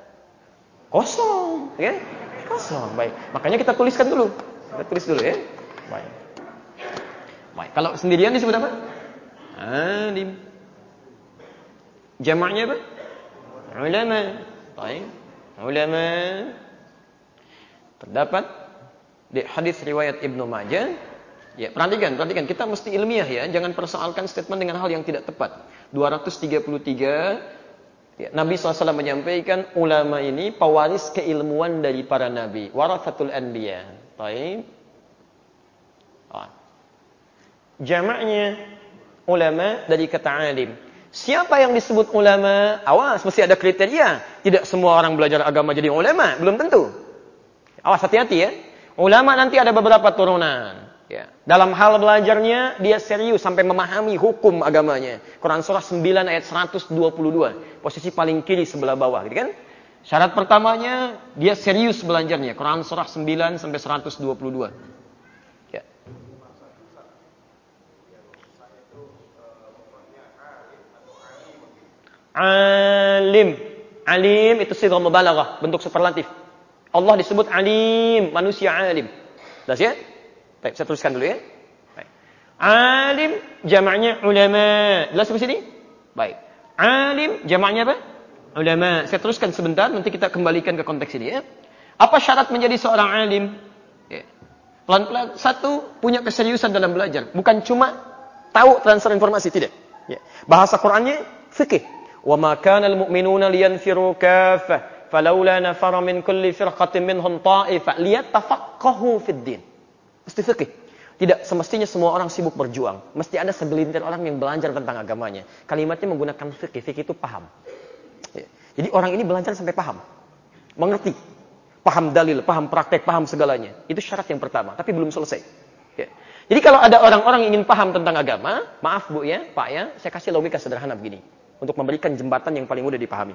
kosong. Ya? Kosong. Baik. Makanya kita tuliskan dulu. Kita tulis dulu ya. Baik. Baik. Kalau sendirian disebut apa? Alim. Jamaknya apa? Ulama. Baik. Ulama. Terdapat di hadis riwayat Ibnu Majah. Ya, perhatikan, perhatikan. Kita mesti ilmiah ya. Jangan persoalkan statement dengan hal yang tidak tepat. dua ratus tiga puluh tiga. Ya, Nabi shallallahu alaihi wasallam menyampaikan ulama ini pewaris keilmuan dari para nabi. Warathatul anbiya. Baik. jamaknya ulama dari kata alim. Siapa yang disebut ulama? Awas, mesti ada kriteria. Tidak semua orang belajar agama jadi ulama, belum tentu. Awas, hati-hati ya. Ulama nanti ada beberapa turunan. Ya. Dalam hal belajarnya, dia serius sampai memahami hukum agamanya. Quran surah sembilan ayat seratus dua puluh dua. Posisi paling kiri sebelah bawah, gitu kan? Syarat pertamanya, dia serius belajarnya. Quran surah sembilan sampai seratus dua puluh dua. Ya. Alim. Alim itu sighah mubalaghah, bentuk superlatif. Allah disebut alim, manusia alim. Jelas ya? Baik, saya teruskan dulu ya. Baik. Alim jamaknya ulama. Jelas di sini? Baik. Alim jamaknya apa? Ulama. Saya teruskan sebentar, nanti kita kembalikan ke konteks ini ya. Apa syarat menjadi seorang alim? Ya. Pelan-pelan. Satu, punya keseriusan dalam belajar. Bukan cuma tahu transfer informasi, tidak. Ya. Bahasa Qur'annya fikih. وَمَا كَانَ الْمُؤْمِنُونَ لِيَنْفِرُوا كَافَّةً فَلَوْلَا نَفَرَ مِنْ كُلِّ فِرْقَةٍ مِنْهُمْ طَائِفَةٌ لِيَتَفَقَّهُوا فِي الدِّينِ. Mesti fikih. Tidak semestinya semua orang sibuk berjuang. Mesti ada segelintir orang yang belajar tentang agamanya. Kalimatnya menggunakan fikih. Fikih itu paham. Ya. Jadi orang ini belajar sampai paham. Mengerti. Paham dalil, paham praktek, paham segalanya. Itu syarat yang pertama. Tapi belum selesai. Ya. Jadi kalau ada orang-orang yang ingin paham tentang agama, maaf Bu ya, Pak ya, saya kasih logika sederhana begini. Untuk memberikan jembatan yang paling mudah dipahami.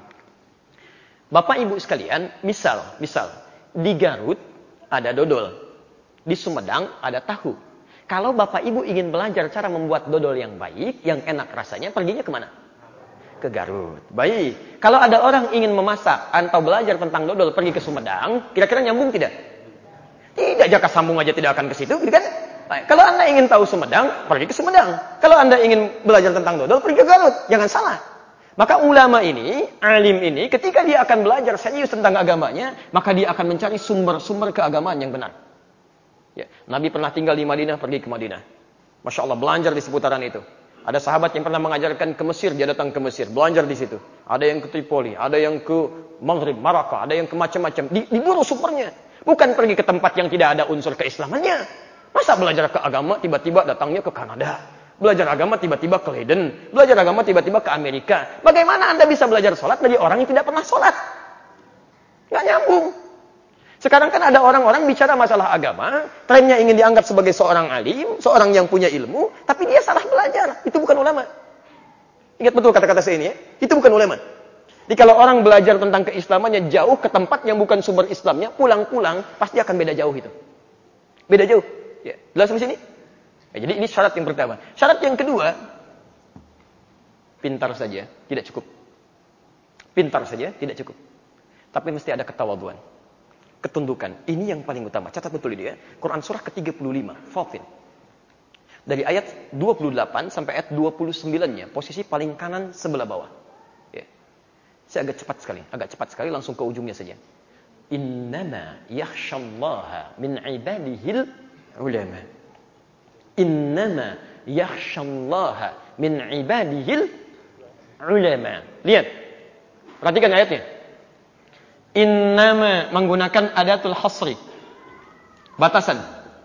Bapak Ibu sekalian, misal, misal, di Garut ada dodol. Di Sumedang ada tahu. Kalau Bapak Ibu ingin belajar cara membuat dodol yang baik, yang enak rasanya, perginya kemana? Ke Garut. Baik. Kalau ada orang ingin memasak atau belajar tentang dodol, pergi ke Sumedang, kira-kira nyambung tidak? Tidak, jaka sambung aja tidak akan ke situ, gitu kan? Baik. Kalau Anda ingin tahu Sumedang, pergi ke Sumedang. Kalau Anda ingin belajar tentang dodol, pergi ke Garut. Jangan salah. Maka ulama ini, alim ini, ketika dia akan belajar serius tentang agamanya, maka dia akan mencari sumber-sumber keagamaan yang benar. Ya. Nabi pernah tinggal di Madinah, pergi ke Madinah. Masya Allah, belajar di seputaran itu. Ada sahabat yang pernah mengajarkan ke Mesir, dia datang ke Mesir, belajar di situ. Ada yang ke Tripoli, ada yang ke Maghrib, Maraka, ada yang ke macam-macam. Di, diburu sumbernya. Bukan pergi ke tempat yang tidak ada unsur keislamannya. Masa belajar ke agama, tiba-tiba datangnya ke Kanada. Belajar agama tiba-tiba ke Leiden. Belajar agama tiba-tiba ke Amerika. Bagaimana Anda bisa belajar sholat dari orang yang tidak pernah sholat? Nggak nyambung. Sekarang kan ada orang-orang bicara masalah agama. Trennya ingin dianggap sebagai seorang alim. Seorang yang punya ilmu. Tapi dia salah belajar. Itu bukan ulama. Ingat betul kata-kata saya ini ya. Itu bukan ulama. Jadi kalau orang belajar tentang keislamannya jauh ke tempat yang bukan sumber Islamnya. Pulang-pulang pasti akan beda jauh itu. Beda jauh. Ya. Jelas di sini? Ya, jadi ini syarat yang pertama. Syarat yang kedua, pintar saja tidak cukup. Pintar saja tidak cukup. Tapi mesti ada ketawaduan, ketundukan. Ini yang paling utama. Catat betul ini ya. Quran surah ke tiga puluh lima, Fatir. Dari ayat dua puluh delapan sampai ayat dua puluh sembilan-nya, posisi paling kanan sebelah bawah. Ya. Saya agak cepat sekali, agak cepat sekali langsung ke ujungnya saja. Innama yakhshallaha min ibadihil ulama. Innama yakhshallaha min ibadihil ulama. Lihat. Perhatikan ayatnya. Innama menggunakan adatul hasri. Batasan.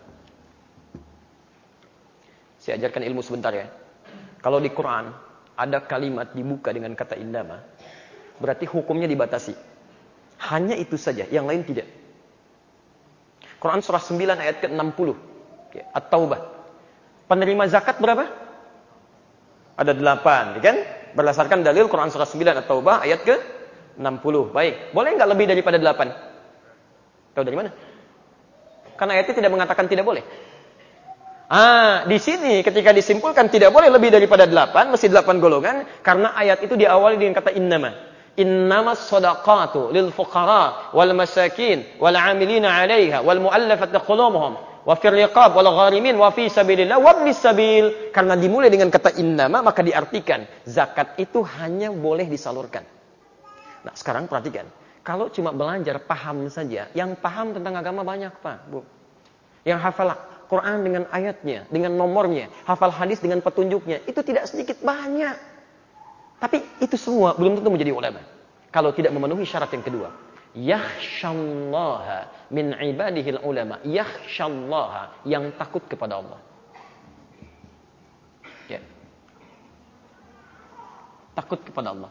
Saya ajarkan ilmu sebentar ya. Kalau di Quran ada kalimat dibuka dengan kata innama, berarti hukumnya dibatasi. Hanya itu saja, yang lain tidak. Quran surah sembilan ayat ke enam puluh. At-Taubah. Penerima zakat berapa? Ada delapan, kan? Berdasarkan dalil Quran surah sembilan At-Taubah ayat ke enam puluh. Baik, boleh nggak lebih daripada delapan? Tahu dari mana? Karena ayatnya tidak mengatakan tidak boleh. Ah, di sini ketika disimpulkan tidak boleh lebih daripada delapan, mesti delapan golongan, karena ayat itu diawali dengan kata innama. Innamas shadaqatu lil fuqara wal masakin wal 'amilina 'alaiha wal mu'allafati qulubuhum wa fir riqab wal gharimin wa fi sabilillah wa ibnis sabil. Karena dimulai dengan kata innama, maka diartikan zakat itu hanya boleh disalurkan. Nah, sekarang perhatikan. Kalau cuma belajar paham saja, yang paham tentang agama banyak, Pak, Bu. Yang hafal Quran dengan ayatnya, dengan nomornya, hafal hadis dengan petunjuknya, itu tidak sedikit, banyak. Tapi itu semua belum tentu menjadi ulama. Kalau tidak memenuhi syarat yang kedua. Yakhshallaha min ibadihil ulama. Yakhshallaha, yang takut kepada Allah. Ya. Takut kepada Allah.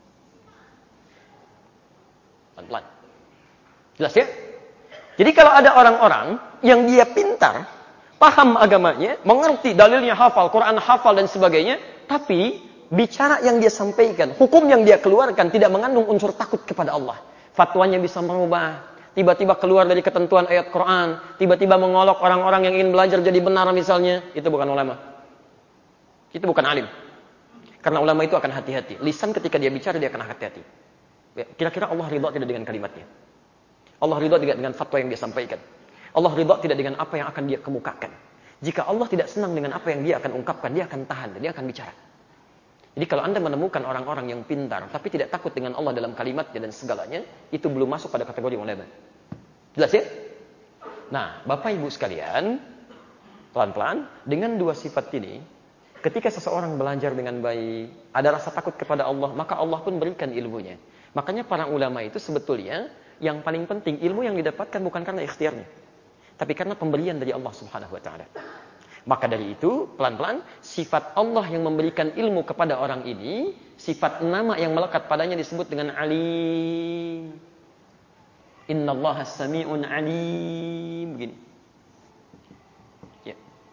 Pelan-pelan. Jelas ya? Jadi kalau ada orang-orang yang dia pintar, paham agamanya, mengerti dalilnya, hafal, Quran hafal dan sebagainya, tapi bicara yang dia sampaikan, hukum yang dia keluarkan tidak mengandung unsur takut kepada Allah. Fatwanya bisa merubah, tiba-tiba keluar dari ketentuan ayat Quran, tiba-tiba mengolok orang-orang yang ingin belajar jadi benar misalnya, itu bukan ulama. Itu bukan alim. Karena ulama itu akan hati-hati. Lisan ketika dia bicara dia akan hati-hati. Kira-kira Allah ridha tidak dengan kalimatnya? Allah ridha tidak dengan fatwa yang dia sampaikan? Allah ridha tidak dengan apa yang akan dia kemukakan? Jika Allah tidak senang dengan apa yang dia akan ungkapkan, dia akan tahan dan dia akan bicara. Jadi kalau Anda menemukan orang-orang yang pintar tapi tidak takut dengan Allah dalam kalimatnya dan segalanya, itu belum masuk pada kategori ulama. Jelas ya? Nah, Bapak Ibu sekalian, pelan-pelan dengan dua sifat ini, ketika seseorang belajar dengan baik, ada rasa takut kepada Allah, maka Allah pun berikan ilmunya. Makanya para ulama itu sebetulnya yang paling penting ilmu yang didapatkan bukan karena ikhtiarnya, tapi karena pemberian dari Allah Subhanahu wa taala. Maka dari itu, pelan-pelan sifat Allah yang memberikan ilmu kepada orang ini, sifat nama yang melekat padanya disebut dengan Alim. Innallaha sami'un alim. Begini. Ya.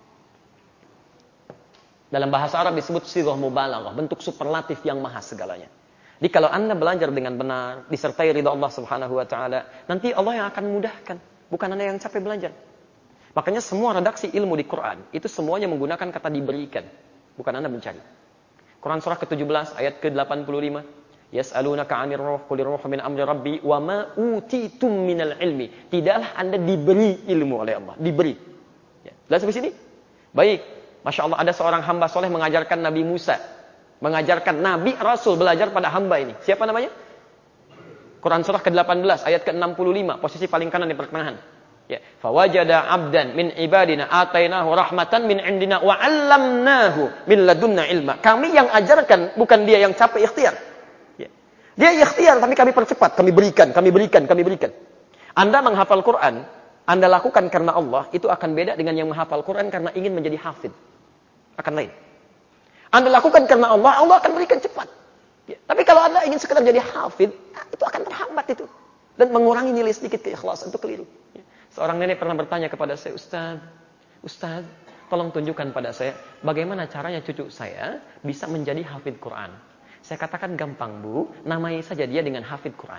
Dalam bahasa Arab disebut sighah mubalaghah, bentuk superlatif yang maha segalanya. Jadi kalau Anda belajar dengan benar, disertai ridha Allah Subhanahu wa taala, nanti Allah yang akan mudahkan, bukan Anda yang capek belajar. Makanya semua redaksi ilmu di Quran itu semuanya menggunakan kata diberikan, bukan Anda mencari. Quran surah ke tujuh belas ayat ke delapan puluh lima. Yas'alunaka 'anir ruh qul ruhu min amri rabbi wa ma utitum minal ilmi. Tidaklah Anda diberi ilmu oleh Allah, diberi. Ya, jelas sampai sini? Baik. Masya Allah ada seorang hamba soleh mengajarkan Nabi Musa, mengajarkan Nabi Rasul belajar pada hamba ini. Siapa namanya? Quran surah ke delapan belas ayat ke enam puluh lima, posisi paling kanan di pertengahan. Ya, fawajada 'abdan min ibadina atainahu rahmatan min indina wa 'allamnahu min ladunna ilma. Kami yang ajarkan, bukan dia yang capek ikhtiar. Ya. Dia ikhtiar tapi kami percepat, kami berikan, kami berikan, kami berikan. Anda menghafal Quran, Anda lakukan karena Allah, itu akan beda dengan yang menghafal Quran karena ingin menjadi hafid. Akan lain. Anda lakukan karena Allah, Allah akan berikan cepat. Ya. Tapi kalau Anda ingin sekedar jadi hafid, itu akan terhambat itu. Dan mengurangi nilai sedikit keikhlasan, itu keliru. Ya. Seorang nenek pernah bertanya kepada saya, Ustaz, Ustaz, tolong tunjukkan pada saya, bagaimana caranya cucu saya bisa menjadi hafid Quran. Saya katakan gampang Bu, namai saja dia dengan hafid Quran.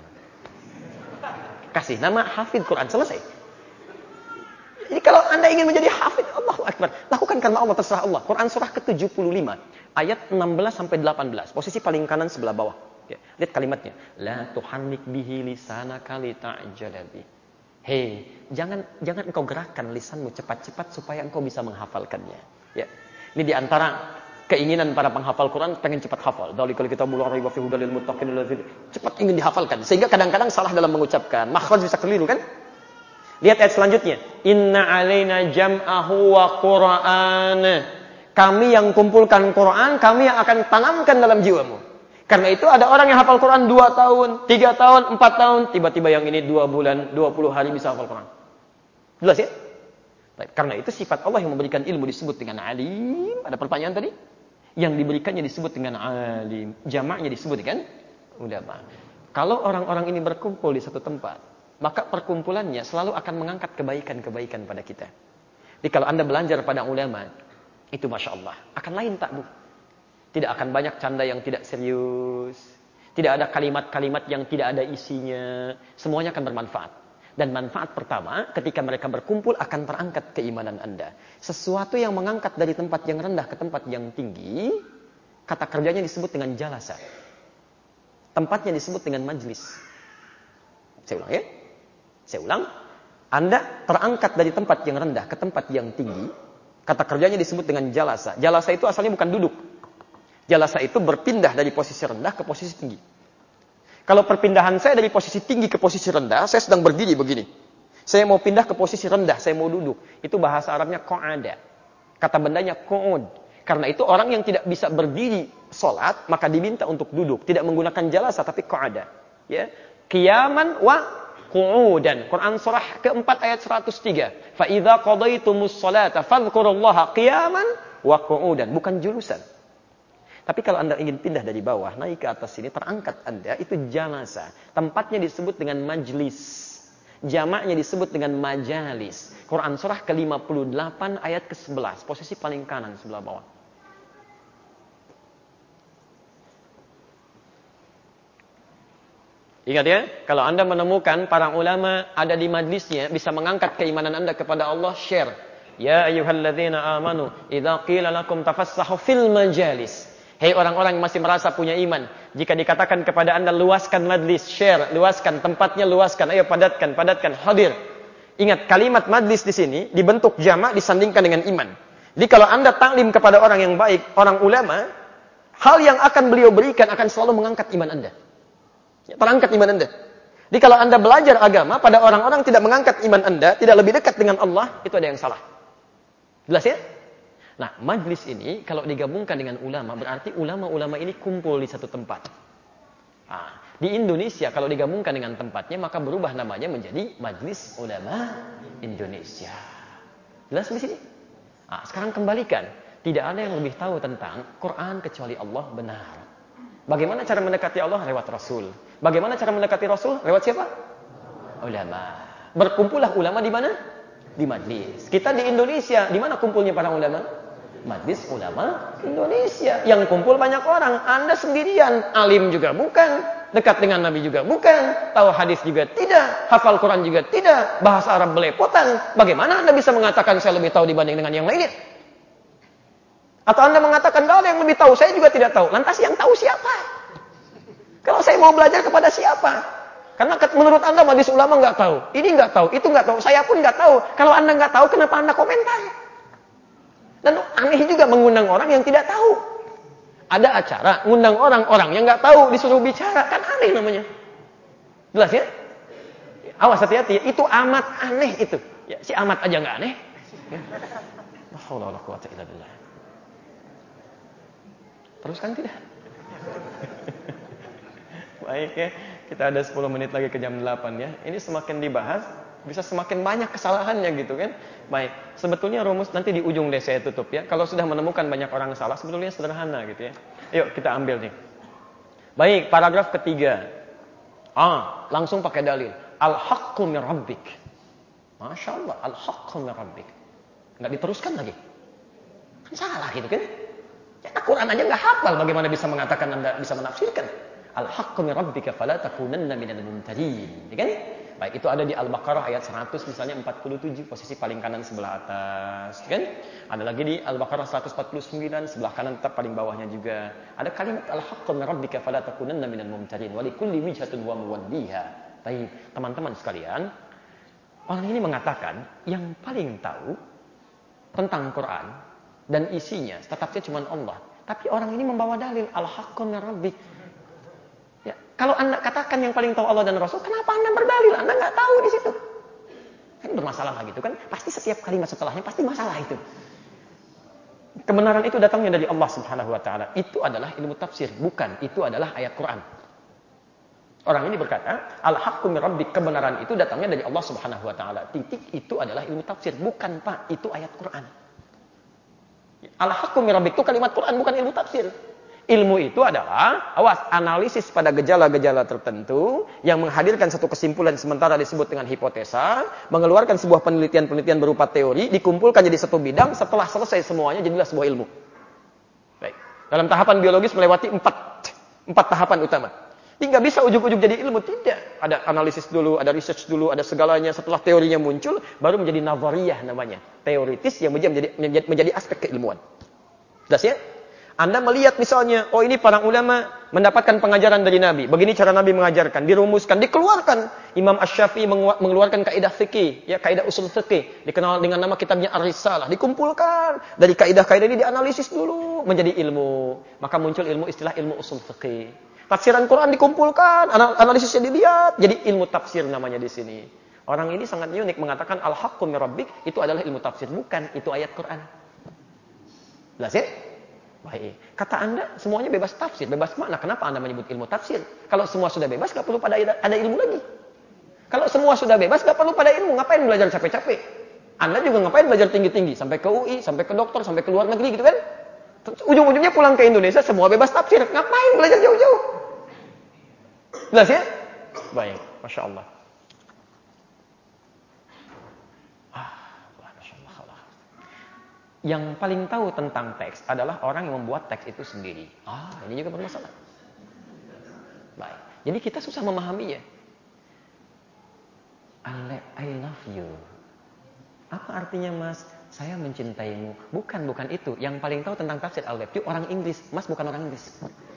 Kasih nama hafid Quran, selesai. Jadi kalau Anda ingin menjadi hafid, Allahu Akbar, lakukan karena Allah, terserah Allah. Quran surah ke tujuh puluh lima, ayat enam belas sampai delapan belas, posisi paling kanan sebelah bawah. Ya, lihat kalimatnya. La tuharrik bihi lisanaka lita'jala bihi. Hei, jangan jangan engkau gerakkan lisanmu cepat-cepat supaya engkau bisa menghafalkannya. Ya. Ini di antara keinginan para penghafal Quran, pengen cepat hafal. Dzalikal kitabul la raiba fihi hudal lil muttaqin, cepat ingin dihafalkan sehingga kadang-kadang salah dalam mengucapkan, makhraj bisa keliru kan? Lihat ayat selanjutnya. Inna alaina jam'ahu wa qur'ana. Kami yang kumpulkan Quran, kami yang akan tanamkan dalam jiwamu. Karena itu ada orang yang hafal Quran dua tahun, tiga tahun, empat tahun. Tiba-tiba yang ini dua bulan, dua puluh hari bisa hafal Quran. Jelas ya? Baik. Karena itu sifat Allah yang memberikan ilmu disebut dengan alim. Ada pertanyaan tadi? Yang diberikannya disebut dengan alim. Jamaknya disebut dengan ulama. Kalau orang-orang ini berkumpul di satu tempat, maka perkumpulannya selalu akan mengangkat kebaikan-kebaikan pada kita. Jadi kalau Anda belajar pada ulama, itu Masya Allah. Akan lain tak Bu? Tidak akan banyak canda yang tidak serius. Tidak ada kalimat-kalimat yang tidak ada isinya. Semuanya akan bermanfaat. Dan manfaat pertama, ketika mereka berkumpul akan terangkat keimanan Anda. Sesuatu yang mengangkat dari tempat yang rendah ke tempat yang tinggi, kata kerjanya disebut dengan jalasa. Tempatnya disebut dengan majlis. Saya ulang ya. Saya ulang. Anda terangkat dari tempat yang rendah ke tempat yang tinggi, kata kerjanya disebut dengan jalasa. Jalasa itu asalnya bukan duduk. Jalasa itu berpindah dari posisi rendah ke posisi tinggi. Kalau perpindahan saya dari posisi tinggi ke posisi rendah, saya sedang berdiri begini. Saya mau pindah ke posisi rendah, saya mau duduk. Itu bahasa Arabnya qa'ada. Kata bendanya qu'ud. Karena itu orang yang tidak bisa berdiri sholat, maka diminta untuk duduk. Tidak menggunakan jalasa, tapi qa'ada. Ya. Qiyaman wa qu'udan. Quran surah keempat ayat seratus tiga. Fa idza qadaytumus sholata fadhkurullaha qiyaman wa qu'udan, bukan julusan. Tapi kalau Anda ingin pindah dari bawah, naik ke atas sini, terangkat Anda, itu jalasa. Tempatnya disebut dengan majlis. Jamaknya disebut dengan majalis. Quran surah ke lima puluh delapan ayat ke sebelas. Posisi paling kanan sebelah bawah. Ingat ya, kalau Anda menemukan para ulama ada di majlisnya, bisa mengangkat keimanan Anda kepada Allah, share. Ya ayyuhalladzina amanu, idza qila lakum tafassahu fil majalis. Hei orang-orang yang masih merasa punya iman, jika dikatakan kepada Anda luaskan majlis, share, luaskan tempatnya, luaskan, ayo padatkan, padatkan, hadir. Ingat, kalimat majlis di sini dibentuk jamak disandingkan dengan iman. Jadi kalau Anda taklim kepada orang yang baik, orang ulama, hal yang akan beliau berikan akan selalu mengangkat iman Anda. Ya, terangkat iman Anda. Jadi kalau Anda belajar agama pada orang-orang tidak mengangkat iman Anda, tidak lebih dekat dengan Allah, itu ada yang salah. Jelas ya? Nah, majlis ini kalau digabungkan dengan ulama, berarti ulama-ulama ini kumpul di satu tempat. Nah, di Indonesia kalau digabungkan dengan tempatnya, maka berubah namanya menjadi Majlis Ulama Indonesia. Jelas di sini? Nah, sekarang kembalikan. Tidak ada yang lebih tahu tentang Quran kecuali Allah benar. Bagaimana cara mendekati Allah? Lewat Rasul. Bagaimana cara mendekati Rasul? Lewat siapa? Ulama. Berkumpullah ulama di mana? Di majlis. Kita di Indonesia, di mana kumpulnya para ulama? Majlis Ulama Indonesia. Yang kumpul banyak orang. Anda sendirian. Alim juga bukan. Dekat dengan Nabi juga bukan. Tahu hadis juga tidak. Hafal Quran juga tidak. Bahasa Arab belepotan. Bagaimana Anda bisa mengatakan saya lebih tahu dibanding dengan yang lainnya? Atau Anda mengatakan gak ada yang lebih tahu. Saya juga tidak tahu. Lantas yang tahu siapa? Kalau saya mau belajar kepada siapa? Karena menurut Anda majlis ulama nggak tahu. Ini nggak tahu. Itu nggak tahu. Saya pun nggak tahu. Kalau Anda nggak tahu, kenapa Anda komentar? Dan aneh juga mengundang orang yang tidak tahu. Ada acara, ngundang orang-orang yang nggak tahu, disuruh bicara. Kan aneh namanya. Jelas ya? Awas hati-hati. Itu amat aneh itu. Ya, si amat aja nggak aneh. Ya. La haula wala quwwata illa billah. Teruskan tidak? Baik ya. Kita ada sepuluh menit lagi ke jam delapan ya. Ini semakin dibahas, bisa semakin banyak kesalahannya gitu kan. Baik, sebetulnya rumus nanti di ujung deh saya tutup ya. Kalau sudah menemukan banyak orang salah, sebetulnya sederhana gitu ya. Yuk kita ambil nih. Baik, paragraf ketiga. Ah, langsung pakai dalil. Al-haqqu min rabbik. Masya Allah, al-haqqu min rabbik. Nggak diteruskan lagi. Kan salah gitu kan. Ya, Al-Quran aja nggak hafal, bagaimana bisa mengatakan Anda bisa menafsirkan. Al-haqqu min rabbika fala takunanna minal mumtarin. Ya kan? Baik, itu ada di Al-Baqarah ayat seratus misalnya empat puluh tujuh, posisi paling kanan sebelah atas, kan? Ada lagi di Al-Baqarah seratus empat puluh sembilan, sebelah kanan tetap paling bawahnya juga. Ada kalimat al-haqqu min rabbika fala takunanna minal mumtarin wa likulli wijhatun wa muwalliha. Baik, teman-teman sekalian, orang ini mengatakan yang paling tahu tentang Quran dan isinya tetapnya cuma Allah. Tapi orang ini membawa dalil al-haqqu min rabbik. Ya, kalau Anda katakan yang paling tahu Allah dan Rasul, kenapa Anda berdalil? Anda nggak tahu di situ. Kan bermasalah gitu kan? Pasti setiap kalimat setelahnya pasti masalah itu. Kebenaran itu datangnya dari Allah Subhanahu wa taala. Itu adalah ilmu tafsir, bukan itu adalah ayat Quran. Orang ini berkata, al-haqqu min rabbik, kebenaran itu datangnya dari Allah Subhanahu wa taala. Titik, itu adalah ilmu tafsir, bukan Pak, itu ayat Quran. Al-haqqu min rabbik itu kalimat Quran, bukan ilmu tafsir. Ilmu itu adalah, awas, analisis pada gejala-gejala tertentu yang menghadirkan satu kesimpulan sementara disebut dengan hipotesa, mengeluarkan sebuah penelitian-penelitian berupa teori, dikumpulkan jadi satu bidang, setelah selesai semuanya jadilah sebuah ilmu. Baik. Dalam tahapan biologis melewati empat, empat tahapan utama. Jadi nggak bisa ujuk-ujuk jadi ilmu, tidak. Ada analisis dulu, ada research dulu, ada segalanya. Setelah teorinya muncul, baru menjadi nazariyah namanya. Teoritis yang menjadi, menjadi, menjadi aspek keilmuan. Jelas ya? Anda melihat misalnya, oh ini para ulama mendapatkan pengajaran dari Nabi. Begini cara Nabi mengajarkan, dirumuskan, dikeluarkan. Imam Asy-Syafi'i mengeluarkan kaidah fikih, ya kaidah usul fikih, dikenal dengan nama kitabnya Ar-Risalah. Dikumpulkan dari kaidah-kaidah ini dianalisis dulu menjadi ilmu. Maka muncul ilmu istilah ilmu usul fikih. Tafsiran Quran dikumpulkan, analisisnya dilihat, jadi ilmu tafsir namanya di sini. Orang ini sangat unik mengatakan al-haqqu min rabbik itu adalah ilmu tafsir, bukan itu ayat Quran. Jelas ya? Baik. Kata Anda, semuanya bebas tafsir, bebas makna. Kenapa Anda menyebut ilmu tafsir? Kalau semua sudah bebas, nggak perlu pada ada ilmu lagi. Kalau semua sudah bebas, nggak perlu pada ilmu. Ngapain belajar capek-capek? Anda juga ngapain belajar tinggi-tinggi? Sampai ke U I, sampai ke dokter, sampai ke luar negeri gitu kan? Ujung-ujungnya pulang ke Indonesia semua bebas tafsir. Ngapain belajar jauh-jauh? Jelas ya? Baik, Masya Allah. Yang paling tahu tentang teks adalah orang yang membuat teks itu sendiri. Ah, ini juga bermasalah. Baik. Jadi kita susah memahaminya. I love you. Apa artinya, Mas? Saya mencintaimu. Bukan, bukan itu. Yang paling tahu tentang tafsir I love you orang Inggris. Mas bukan orang Inggris.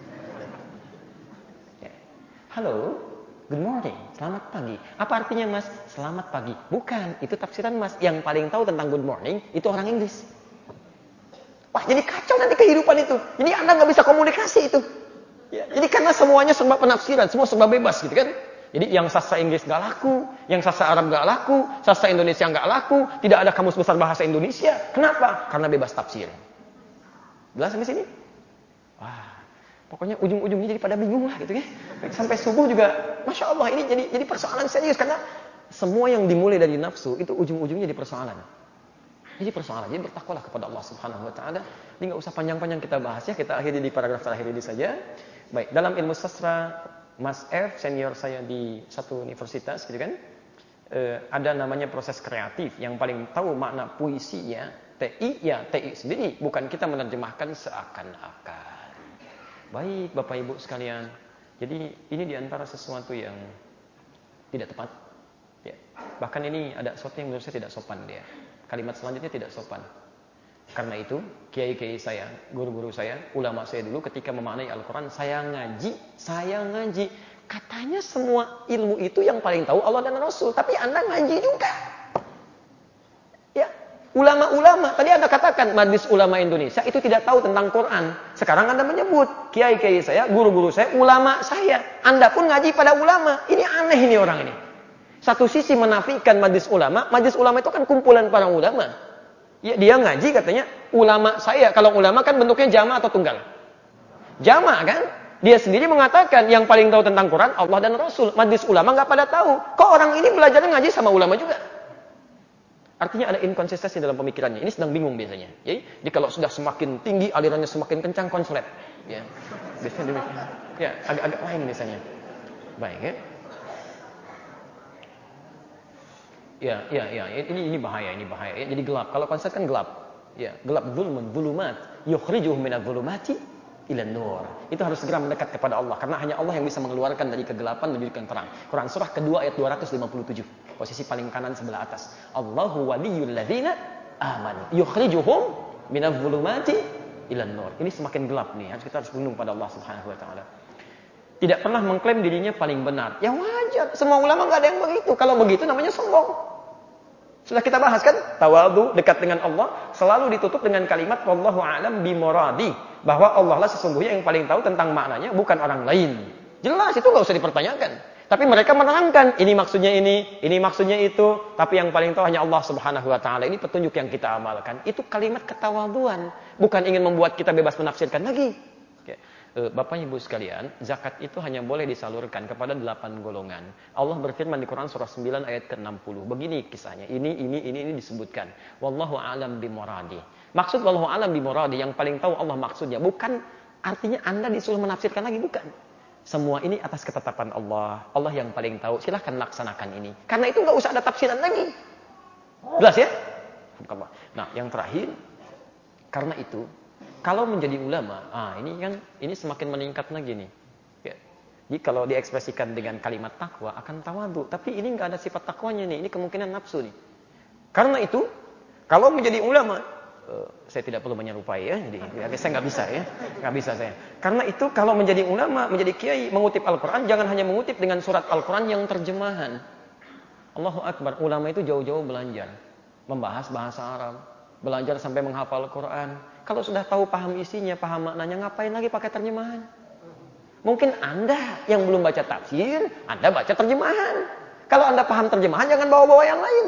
Halo, good morning. Selamat pagi. Apa artinya, Mas? Selamat pagi. Bukan, itu tafsiran Mas. Yang paling tahu tentang good morning itu orang Inggris. Wah, jadi kacau nanti kehidupan itu. Jadi Anda nggak bisa komunikasi itu. Ya, jadi karena semuanya serba penafsiran, semua serba bebas gitu kan. Jadi yang sastra Inggris nggak laku, yang sastra Arab nggak laku, sastra Indonesia nggak laku, tidak ada kamus besar bahasa Indonesia. Kenapa? Karena bebas tafsir. Jelas sampai sini? Wah, pokoknya ujung-ujungnya jadi pada bingung lah gitu ya. Sampai subuh juga, Masya Allah ini jadi jadi persoalan serius. Karena semua yang dimulai dari nafsu itu ujung-ujungnya jadi persoalan. Jadi persoalan, jadi bertakwalah kepada Allah Subhanahu wa taala. Ini enggak usah panjang-panjang kita bahas ya, kita akhiri di paragraf terakhir ini saja. Baik, dalam ilmu sastra Mas F, senior saya di satu universitas gitu kan. Eh, ada namanya proses kreatif yang paling tahu makna puisinya T I ya T I sendiri, bukan kita menerjemahkan seakan-akan. Baik, Bapak Ibu sekalian. Jadi ini diantara sesuatu yang tidak tepat. Ya. Bahkan ini ada sesuatu yang menurut saya tidak sopan dia. Kalimat selanjutnya tidak sopan. Karena itu, kiai-kiai saya, guru-guru saya, ulama saya dulu ketika memaknai Al-Quran, saya ngaji, saya ngaji. Katanya semua ilmu itu yang paling tahu Allah dan Rasul. Tapi Anda ngaji juga. Ya, ulama-ulama. Tadi Anda katakan, Majelis Ulama Indonesia itu tidak tahu tentang Quran. Sekarang Anda menyebut, kiai-kiai saya, guru-guru saya, ulama saya. Anda pun ngaji pada ulama. Ini aneh ini orang ini. Satu sisi menafikan majelis ulama, majelis ulama itu kan kumpulan para ulama. Ya, dia ngaji katanya ulama saya. Kalau ulama kan bentuknya jama' atau tunggal? Jama' kan? Dia sendiri mengatakan yang paling tahu tentang Quran Allah dan Rasul. Majelis ulama nggak pada tahu. Kok orang ini belajarnya ngaji sama ulama juga? Artinya ada inkonsistensi dalam pemikirannya. Ini sedang bingung biasanya. Jadi, jadi kalau sudah semakin tinggi alirannya semakin kencang konslet. Ya, biasanya demikian. Ya, agak-agak lain biasanya. Baik ya. Ya, ya, ya. Ini ini bahaya, ini bahaya. Ya, jadi gelap. Kalau konsep kan gelap. Ya, gelap zulmun, zulumat, yukhrijuhum minadz zulumati ilan nur. Itu harus segera mendekat kepada Allah karena hanya Allah yang bisa mengeluarkan dari kegelapan menuju ke terang. Quran surah kedua ayat dua ratus lima puluh tujuh. Posisi paling kanan sebelah atas. Allahu waliyul ladzina amanu yukhrijuhum minadz zulumati ilan nur. Ini semakin gelap nih. Harus kita harus berlindung pada Allah Subhanahu wa taala. Tidak pernah mengklaim dirinya paling benar. Ya wajar. Semua ulama nggak ada yang begitu. Kalau begitu namanya sombong. Sudah kita bahas kan? Tawadhu, dekat dengan Allah, selalu ditutup dengan kalimat wallahu a'lam bimuradi. Bahwa Allah lah sesungguhnya yang paling tahu tentang maknanya, bukan orang lain. Jelas, itu nggak usah dipertanyakan. Tapi mereka menerangkan, ini maksudnya ini, ini maksudnya itu. Tapi yang paling tahu hanya Allah Subhanahu wa ta'ala. Ini petunjuk yang kita amalkan. Itu kalimat ketawadhuan. Bukan ingin membuat kita bebas menafsirkan lagi. Bapak Ibu sekalian, zakat itu hanya boleh disalurkan kepada delapan golongan. Allah berfirman di Quran surah sembilan ayat ke enam puluh. Begini kisahnya. Ini, ini, ini, ini disebutkan. Wallahu a'lam bimuradi. Maksud wallahu a'lam bimuradi, yang paling tahu Allah maksudnya. Bukan artinya Anda disuruh menafsirkan lagi, bukan. Semua ini atas ketetapan Allah. Allah yang paling tahu. Silahkan laksanakan ini. Karena itu nggak usah ada tafsiran lagi. Jelas ya? Nah, yang terakhir, karena itu, kalau menjadi ulama, ah ini kan ini semakin meningkat lagi nih. Ya. Jadi kalau diekspresikan dengan kalimat takwa akan tawadhu, tapi ini nggak ada sifat takwanya nih, ini kemungkinan nafsu nih. Karena itu, kalau menjadi ulama, uh, saya tidak perlu menyerupai ya, jadi ya, saya nggak bisa ya, nggak bisa saya. Karena itu kalau menjadi ulama, menjadi kiai, mengutip Al-Quran, jangan hanya mengutip dengan surat Al-Quran yang terjemahan. Allahu Akbar, ulama itu jauh-jauh belajar, membahas bahasa Arab, belajar sampai menghafal Quran. Kalau sudah tahu paham isinya, paham maknanya, ngapain lagi pakai terjemahan? Mungkin Anda yang belum baca tafsir, Anda baca terjemahan. Kalau Anda paham terjemahan, jangan bawa-bawa yang lain.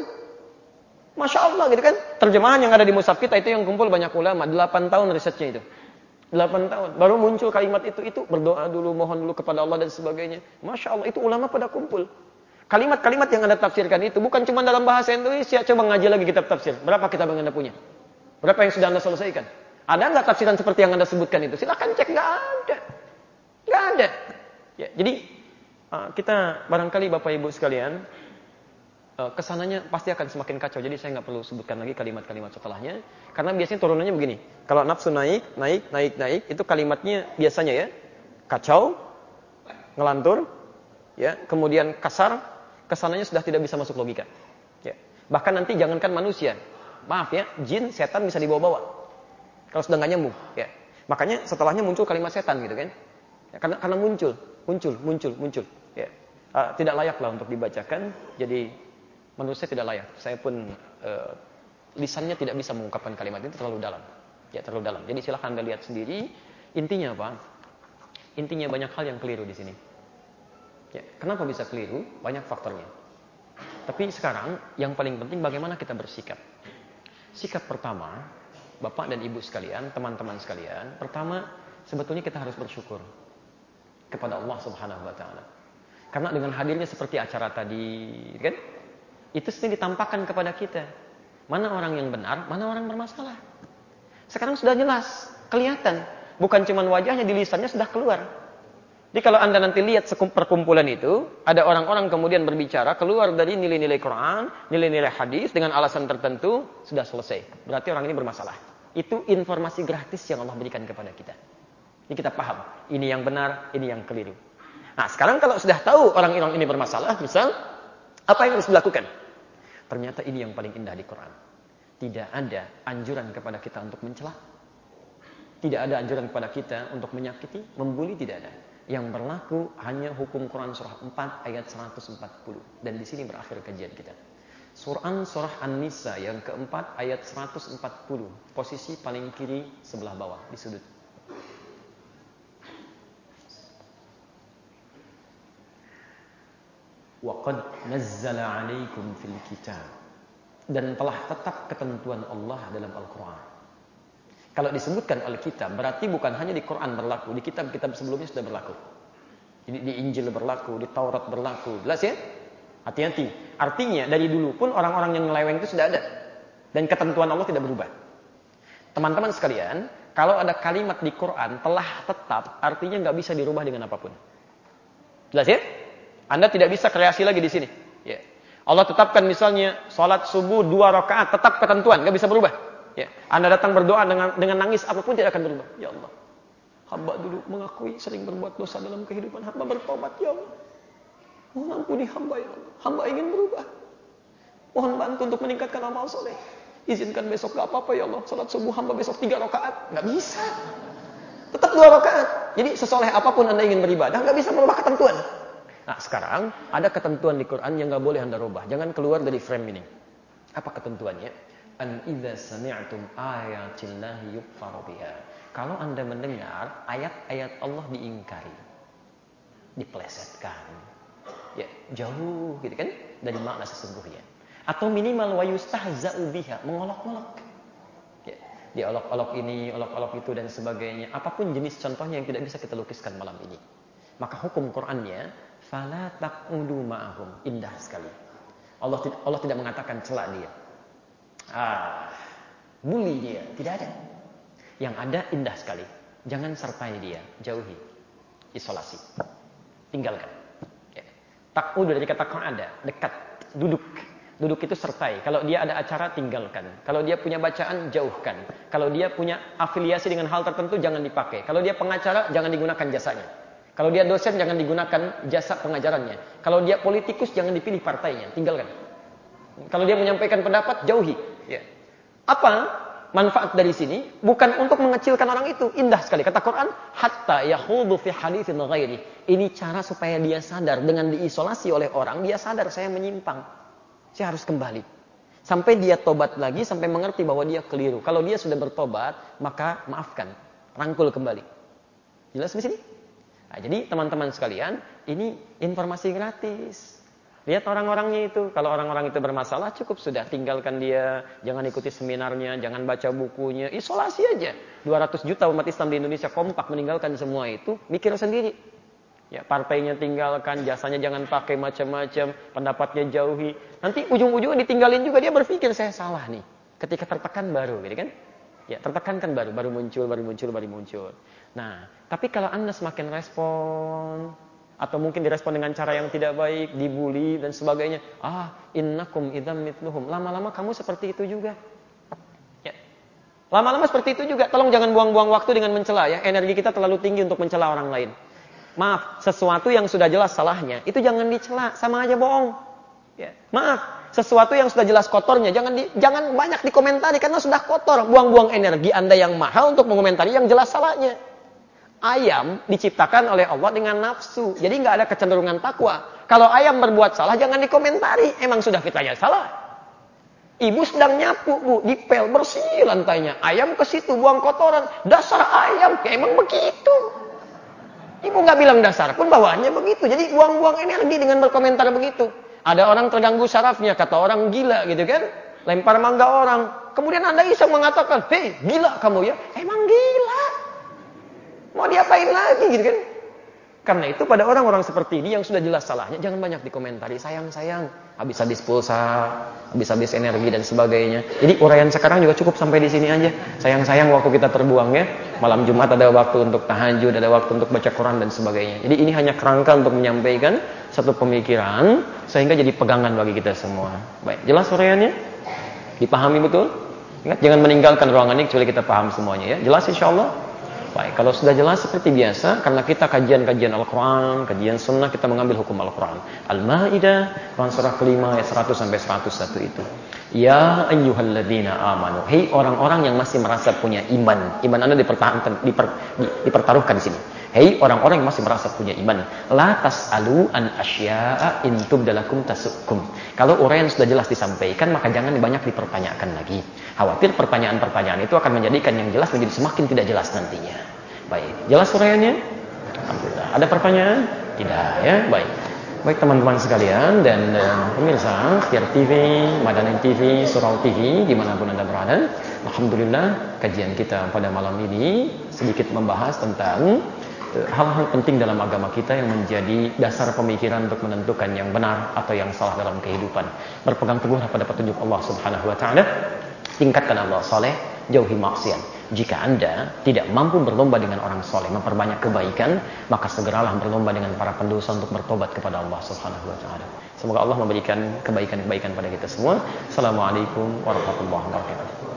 Masya Allah gitu kan. Terjemahan yang ada di mushaf kita itu yang kumpul banyak ulama. delapan tahun risetnya itu. delapan tahun. Baru muncul kalimat itu, itu berdoa dulu, mohon dulu kepada Allah dan sebagainya. Masya Allah, itu ulama pada kumpul. Kalimat-kalimat yang Anda tafsirkan itu bukan cuma dalam bahasa Indonesia. Coba ngaji lagi kitab tafsir. Berapa kitab yang Anda punya? Berapa yang sudah Anda selesaikan? Ada nggak tafsiran seperti yang Anda sebutkan itu? Silahkan cek, nggak ada. Nggak ada. Ya, jadi kita barangkali Bapak Ibu sekalian, kesananya pasti akan semakin kacau. Jadi saya nggak perlu sebutkan lagi kalimat-kalimat setelahnya. Karena biasanya turunannya begini. Kalau nafsu naik, naik, naik, naik. Itu kalimatnya biasanya ya. Kacau, ngelantur, ya, kemudian kasar. Kesananya sudah tidak bisa masuk logika. Ya. Bahkan nanti jangankan manusia. Maaf ya, jin, setan bisa dibawa-bawa. Kalau sudah nggak nyambung. Ya. Makanya setelahnya muncul kalimat setan gitu kan. Ya, karena, karena muncul, muncul, muncul, muncul. Ya. Uh, tidak layaklah untuk dibacakan. Jadi menurut saya tidak layak. Saya pun uh, lisannya tidak bisa mengungkapkan kalimat itu, terlalu dalam. Ya, terlalu dalam. Jadi silahkan Anda lihat sendiri. Intinya apa? Intinya banyak hal yang keliru di sini. Ya, kenapa bisa keliru? Banyak faktornya. Tapi sekarang yang paling penting bagaimana kita bersikap. Sikap pertama, Bapak dan Ibu sekalian, teman-teman sekalian, pertama sebetulnya kita harus bersyukur kepada Allah Subhanahu wa taala. Karena dengan hadirnya seperti acara tadi, kan? Itu sendiri ditampakkan kepada kita. Mana orang yang benar, mana orang bermasalah. Sekarang sudah jelas, kelihatan. Bukan cuma wajahnya, di lisannya sudah keluar. Jadi kalau Anda nanti lihat perkumpulan itu, ada orang-orang kemudian berbicara, keluar dari nilai-nilai Quran, nilai-nilai hadis, dengan alasan tertentu, sudah selesai. Berarti orang ini bermasalah. Itu informasi gratis yang Allah berikan kepada kita. Ini kita paham. Ini yang benar, ini yang keliru. Nah sekarang kalau sudah tahu orang-orang ini bermasalah, misal, apa yang harus dilakukan? Ternyata ini yang paling indah di Quran. Tidak ada anjuran kepada kita untuk mencela. Tidak ada anjuran kepada kita untuk menyakiti, membuli, tidak ada. Yang berlaku hanya hukum Quran surah empat ayat seratus empat puluh. Dan di sini berakhir kajian kita. Quran surah An-Nisa yang keempat ayat seratus empat puluh. Posisi paling kiri sebelah bawah di sudut. Wa qad nazzala 'alaikum fil kitab. Dan telah tetap ketentuan Allah dalam Al-Quran. Kalau disebutkan Alkitab, berarti bukan hanya di Quran berlaku, di kitab-kitab sebelumnya sudah berlaku. Jadi di Injil berlaku, di Taurat berlaku. Jelas ya? Hati-hati. Artinya dari dulu pun orang-orang yang nyeleweng itu sudah ada. Dan ketentuan Allah tidak berubah. Teman-teman sekalian, kalau ada kalimat di Quran telah tetap, artinya nggak bisa dirubah dengan apapun. Jelas ya? Anda tidak bisa kreasi lagi di sini. Ya. Allah tetapkan misalnya sholat subuh dua rakaat, tetap ketentuan, nggak bisa berubah. Ya, Anda datang berdoa dengan dengan nangis apapun tidak akan berubah. Ya Allah, hamba dulu mengakui sering berbuat dosa dalam kehidupan, hamba bertobat ya Allah. Mohon ampuni hamba ya Allah. Hamba ingin berubah. Mohon bantu untuk meningkatkan amal soleh. Izinkan besok gak apa-apa ya Allah. Salat subuh hamba besok tiga rakaat, nggak bisa. Tetap dua rakaat. Jadi sesoleh apapun Anda ingin beribadah, nggak bisa merubah ketentuan. Nah sekarang ada ketentuan di Quran yang nggak boleh Anda rubah. Jangan keluar dari frame ini. Apa ketentuannya? An idza sami'tum ayatillahi yukfaru biha. Kalau Anda mendengar ayat-ayat Allah diingkari, dipelesetkan, ya, jauh gitu kan dari makna sesungguhnya. Atau minimal wa yustahza'u biha, mengolok-olok. Ya, diolok-olok ini, olok-olok itu dan sebagainya. Apapun jenis contohnya yang tidak bisa kita lukiskan malam ini. Maka hukum Qur'annya fala taqudu ma'ahum, indah sekali. Allah Allah tidak mengatakan celak dia. Ah, bully dia, tidak ada. Yang ada indah sekali. Jangan sertai dia, jauhi, isolasi, tinggalkan. Ya. Takud dari kata ada, dekat, duduk. Duduk itu sertai. Kalau dia ada acara, tinggalkan. Kalau dia punya bacaan, jauhkan. Kalau dia punya afiliasi dengan hal tertentu, jangan dipakai. Kalau dia pengacara, jangan digunakan jasanya. Kalau dia dosen, jangan digunakan jasa pengajarannya. Kalau dia politikus, jangan dipilih partainya, tinggalkan. Kalau dia menyampaikan pendapat, jauhi. Ya. Apa manfaat dari sini? Bukan untuk mengecilkan orang itu. Indah sekali. Kata Quran, hatta yahudu fi haditsin ghairi. Ini cara supaya dia sadar. Dengan diisolasi oleh orang, dia sadar saya menyimpang. Saya harus kembali. Sampai dia tobat lagi, sampai mengerti bahwa dia keliru. Kalau dia sudah bertobat, maka maafkan. Rangkul kembali. Jelas di sini? Nah, jadi teman-teman sekalian, ini informasi gratis. Lihat orang-orangnya itu. Kalau orang-orang itu bermasalah, cukup sudah. Tinggalkan dia. Jangan ikuti seminarnya. Jangan baca bukunya. Isolasi aja. dua ratus juta umat Islam di Indonesia kompak meninggalkan semua itu. Mikir sendiri. Ya, partainya tinggalkan, jasanya jangan pakai macam-macam, pendapatnya jauhi. Nanti ujung-ujungnya ditinggalin juga, dia berpikir saya salah nih. Ketika tertekan baru, gitu kan? Ya, tertekan kan baru, baru muncul, baru muncul, baru muncul. Nah, tapi kalau Anda semakin respon, atau mungkin direspon dengan cara yang tidak baik, dibully dan sebagainya, ah, innakum idzam mithluhum. Lama-lama kamu seperti itu juga. Ya. Lama-lama seperti itu juga. Tolong jangan buang-buang waktu dengan mencela ya. Energi kita terlalu tinggi untuk mencela orang lain. Maaf, sesuatu yang sudah jelas salahnya, itu jangan dicela, sama aja bohong. Ya. Maaf, sesuatu yang sudah jelas kotornya, jangan di, jangan banyak dikomentari karena sudah kotor. Buang-buang energi Anda yang mahal untuk mengomentari yang jelas salahnya. Ayam diciptakan oleh Allah dengan nafsu, jadi nggak ada kecenderungan takwa. Kalau ayam berbuat salah, jangan dikomentari, emang sudah fitrahnya salah. Ibu sedang nyapu, bu, dipel, bersih lantainya. Ayam ke situ, buang kotoran. Dasar ayam, ya emang begitu. Ibu nggak bilang dasar pun bawaannya begitu. Jadi buang-buang energi dengan berkomentar begitu. Ada orang terganggu sarafnya, kata orang gila gitu kan. Lempar mangga orang. Kemudian Anda iseng mengatakan, hei gila kamu ya. Emang gila. Mau diapain lagi gitu kan. Karena itu pada orang-orang seperti ini yang sudah jelas salahnya, jangan banyak dikomentari. Sayang-sayang, habis-habis pulsa, habis-habis energi dan sebagainya. Jadi uraian sekarang juga cukup sampai di sini aja. Sayang-sayang waktu kita terbuang ya. Malam Jumat ada waktu untuk tahajud, ada waktu untuk baca Quran dan sebagainya. Jadi ini hanya kerangka untuk menyampaikan satu pemikiran sehingga jadi pegangan bagi kita semua. Baik, jelas uraiannya? Dipahami betul? Ingat, jangan meninggalkan ruangan ini kecuali kita paham semuanya ya. Jelas insyaallah? Baik, kalau sudah jelas seperti biasa, karena kita kajian-kajian Al-Quran, kajian Sunnah, kita mengambil hukum Al-Quran. Al-Ma'idah, Quran surah kelima, ayat seratus sampai seratus satu itu. Ya ayyuhalladzina amanu. Hei orang-orang yang masih merasa punya iman. Iman Anda dipertahankan, diper, di, dipertaruhkan di sini. Hei orang-orang yang masih merasa punya iman. La tas'alu an asya'a in tubdalakum tasukkum. Kalau uraian sudah jelas disampaikan, maka jangan banyak dipertanyakan lagi. Khawatir pertanyaan-pertanyaan itu akan menjadikan yang jelas menjadi semakin tidak jelas nantinya. Baik, jelas uraiannya? Alhamdulillah. Ada pertanyaan? Tidak ya? Baik. Baik teman-teman sekalian dan uh, pemirsa Ikhtiar T V, Madani T V, Surau T V, dimanapun Anda berada. Alhamdulillah kajian kita pada malam ini sedikit membahas tentang hal-hal penting dalam agama kita yang menjadi dasar pemikiran untuk menentukan yang benar atau yang salah dalam kehidupan. Berpegang teguhlah pada petunjuk Allah Subhanahu wa taala, tingkatkan amal saleh, jauhi maksiat. Jika Anda tidak mampu berlomba dengan orang soleh, memperbanyak kebaikan, maka segeralah berlomba dengan para pendosa untuk bertobat kepada Allah Subhanahu wa taala. Semoga Allah memberikan kebaikan-kebaikan pada kita semua. Assalamualaikum warahmatullahi wabarakatuh.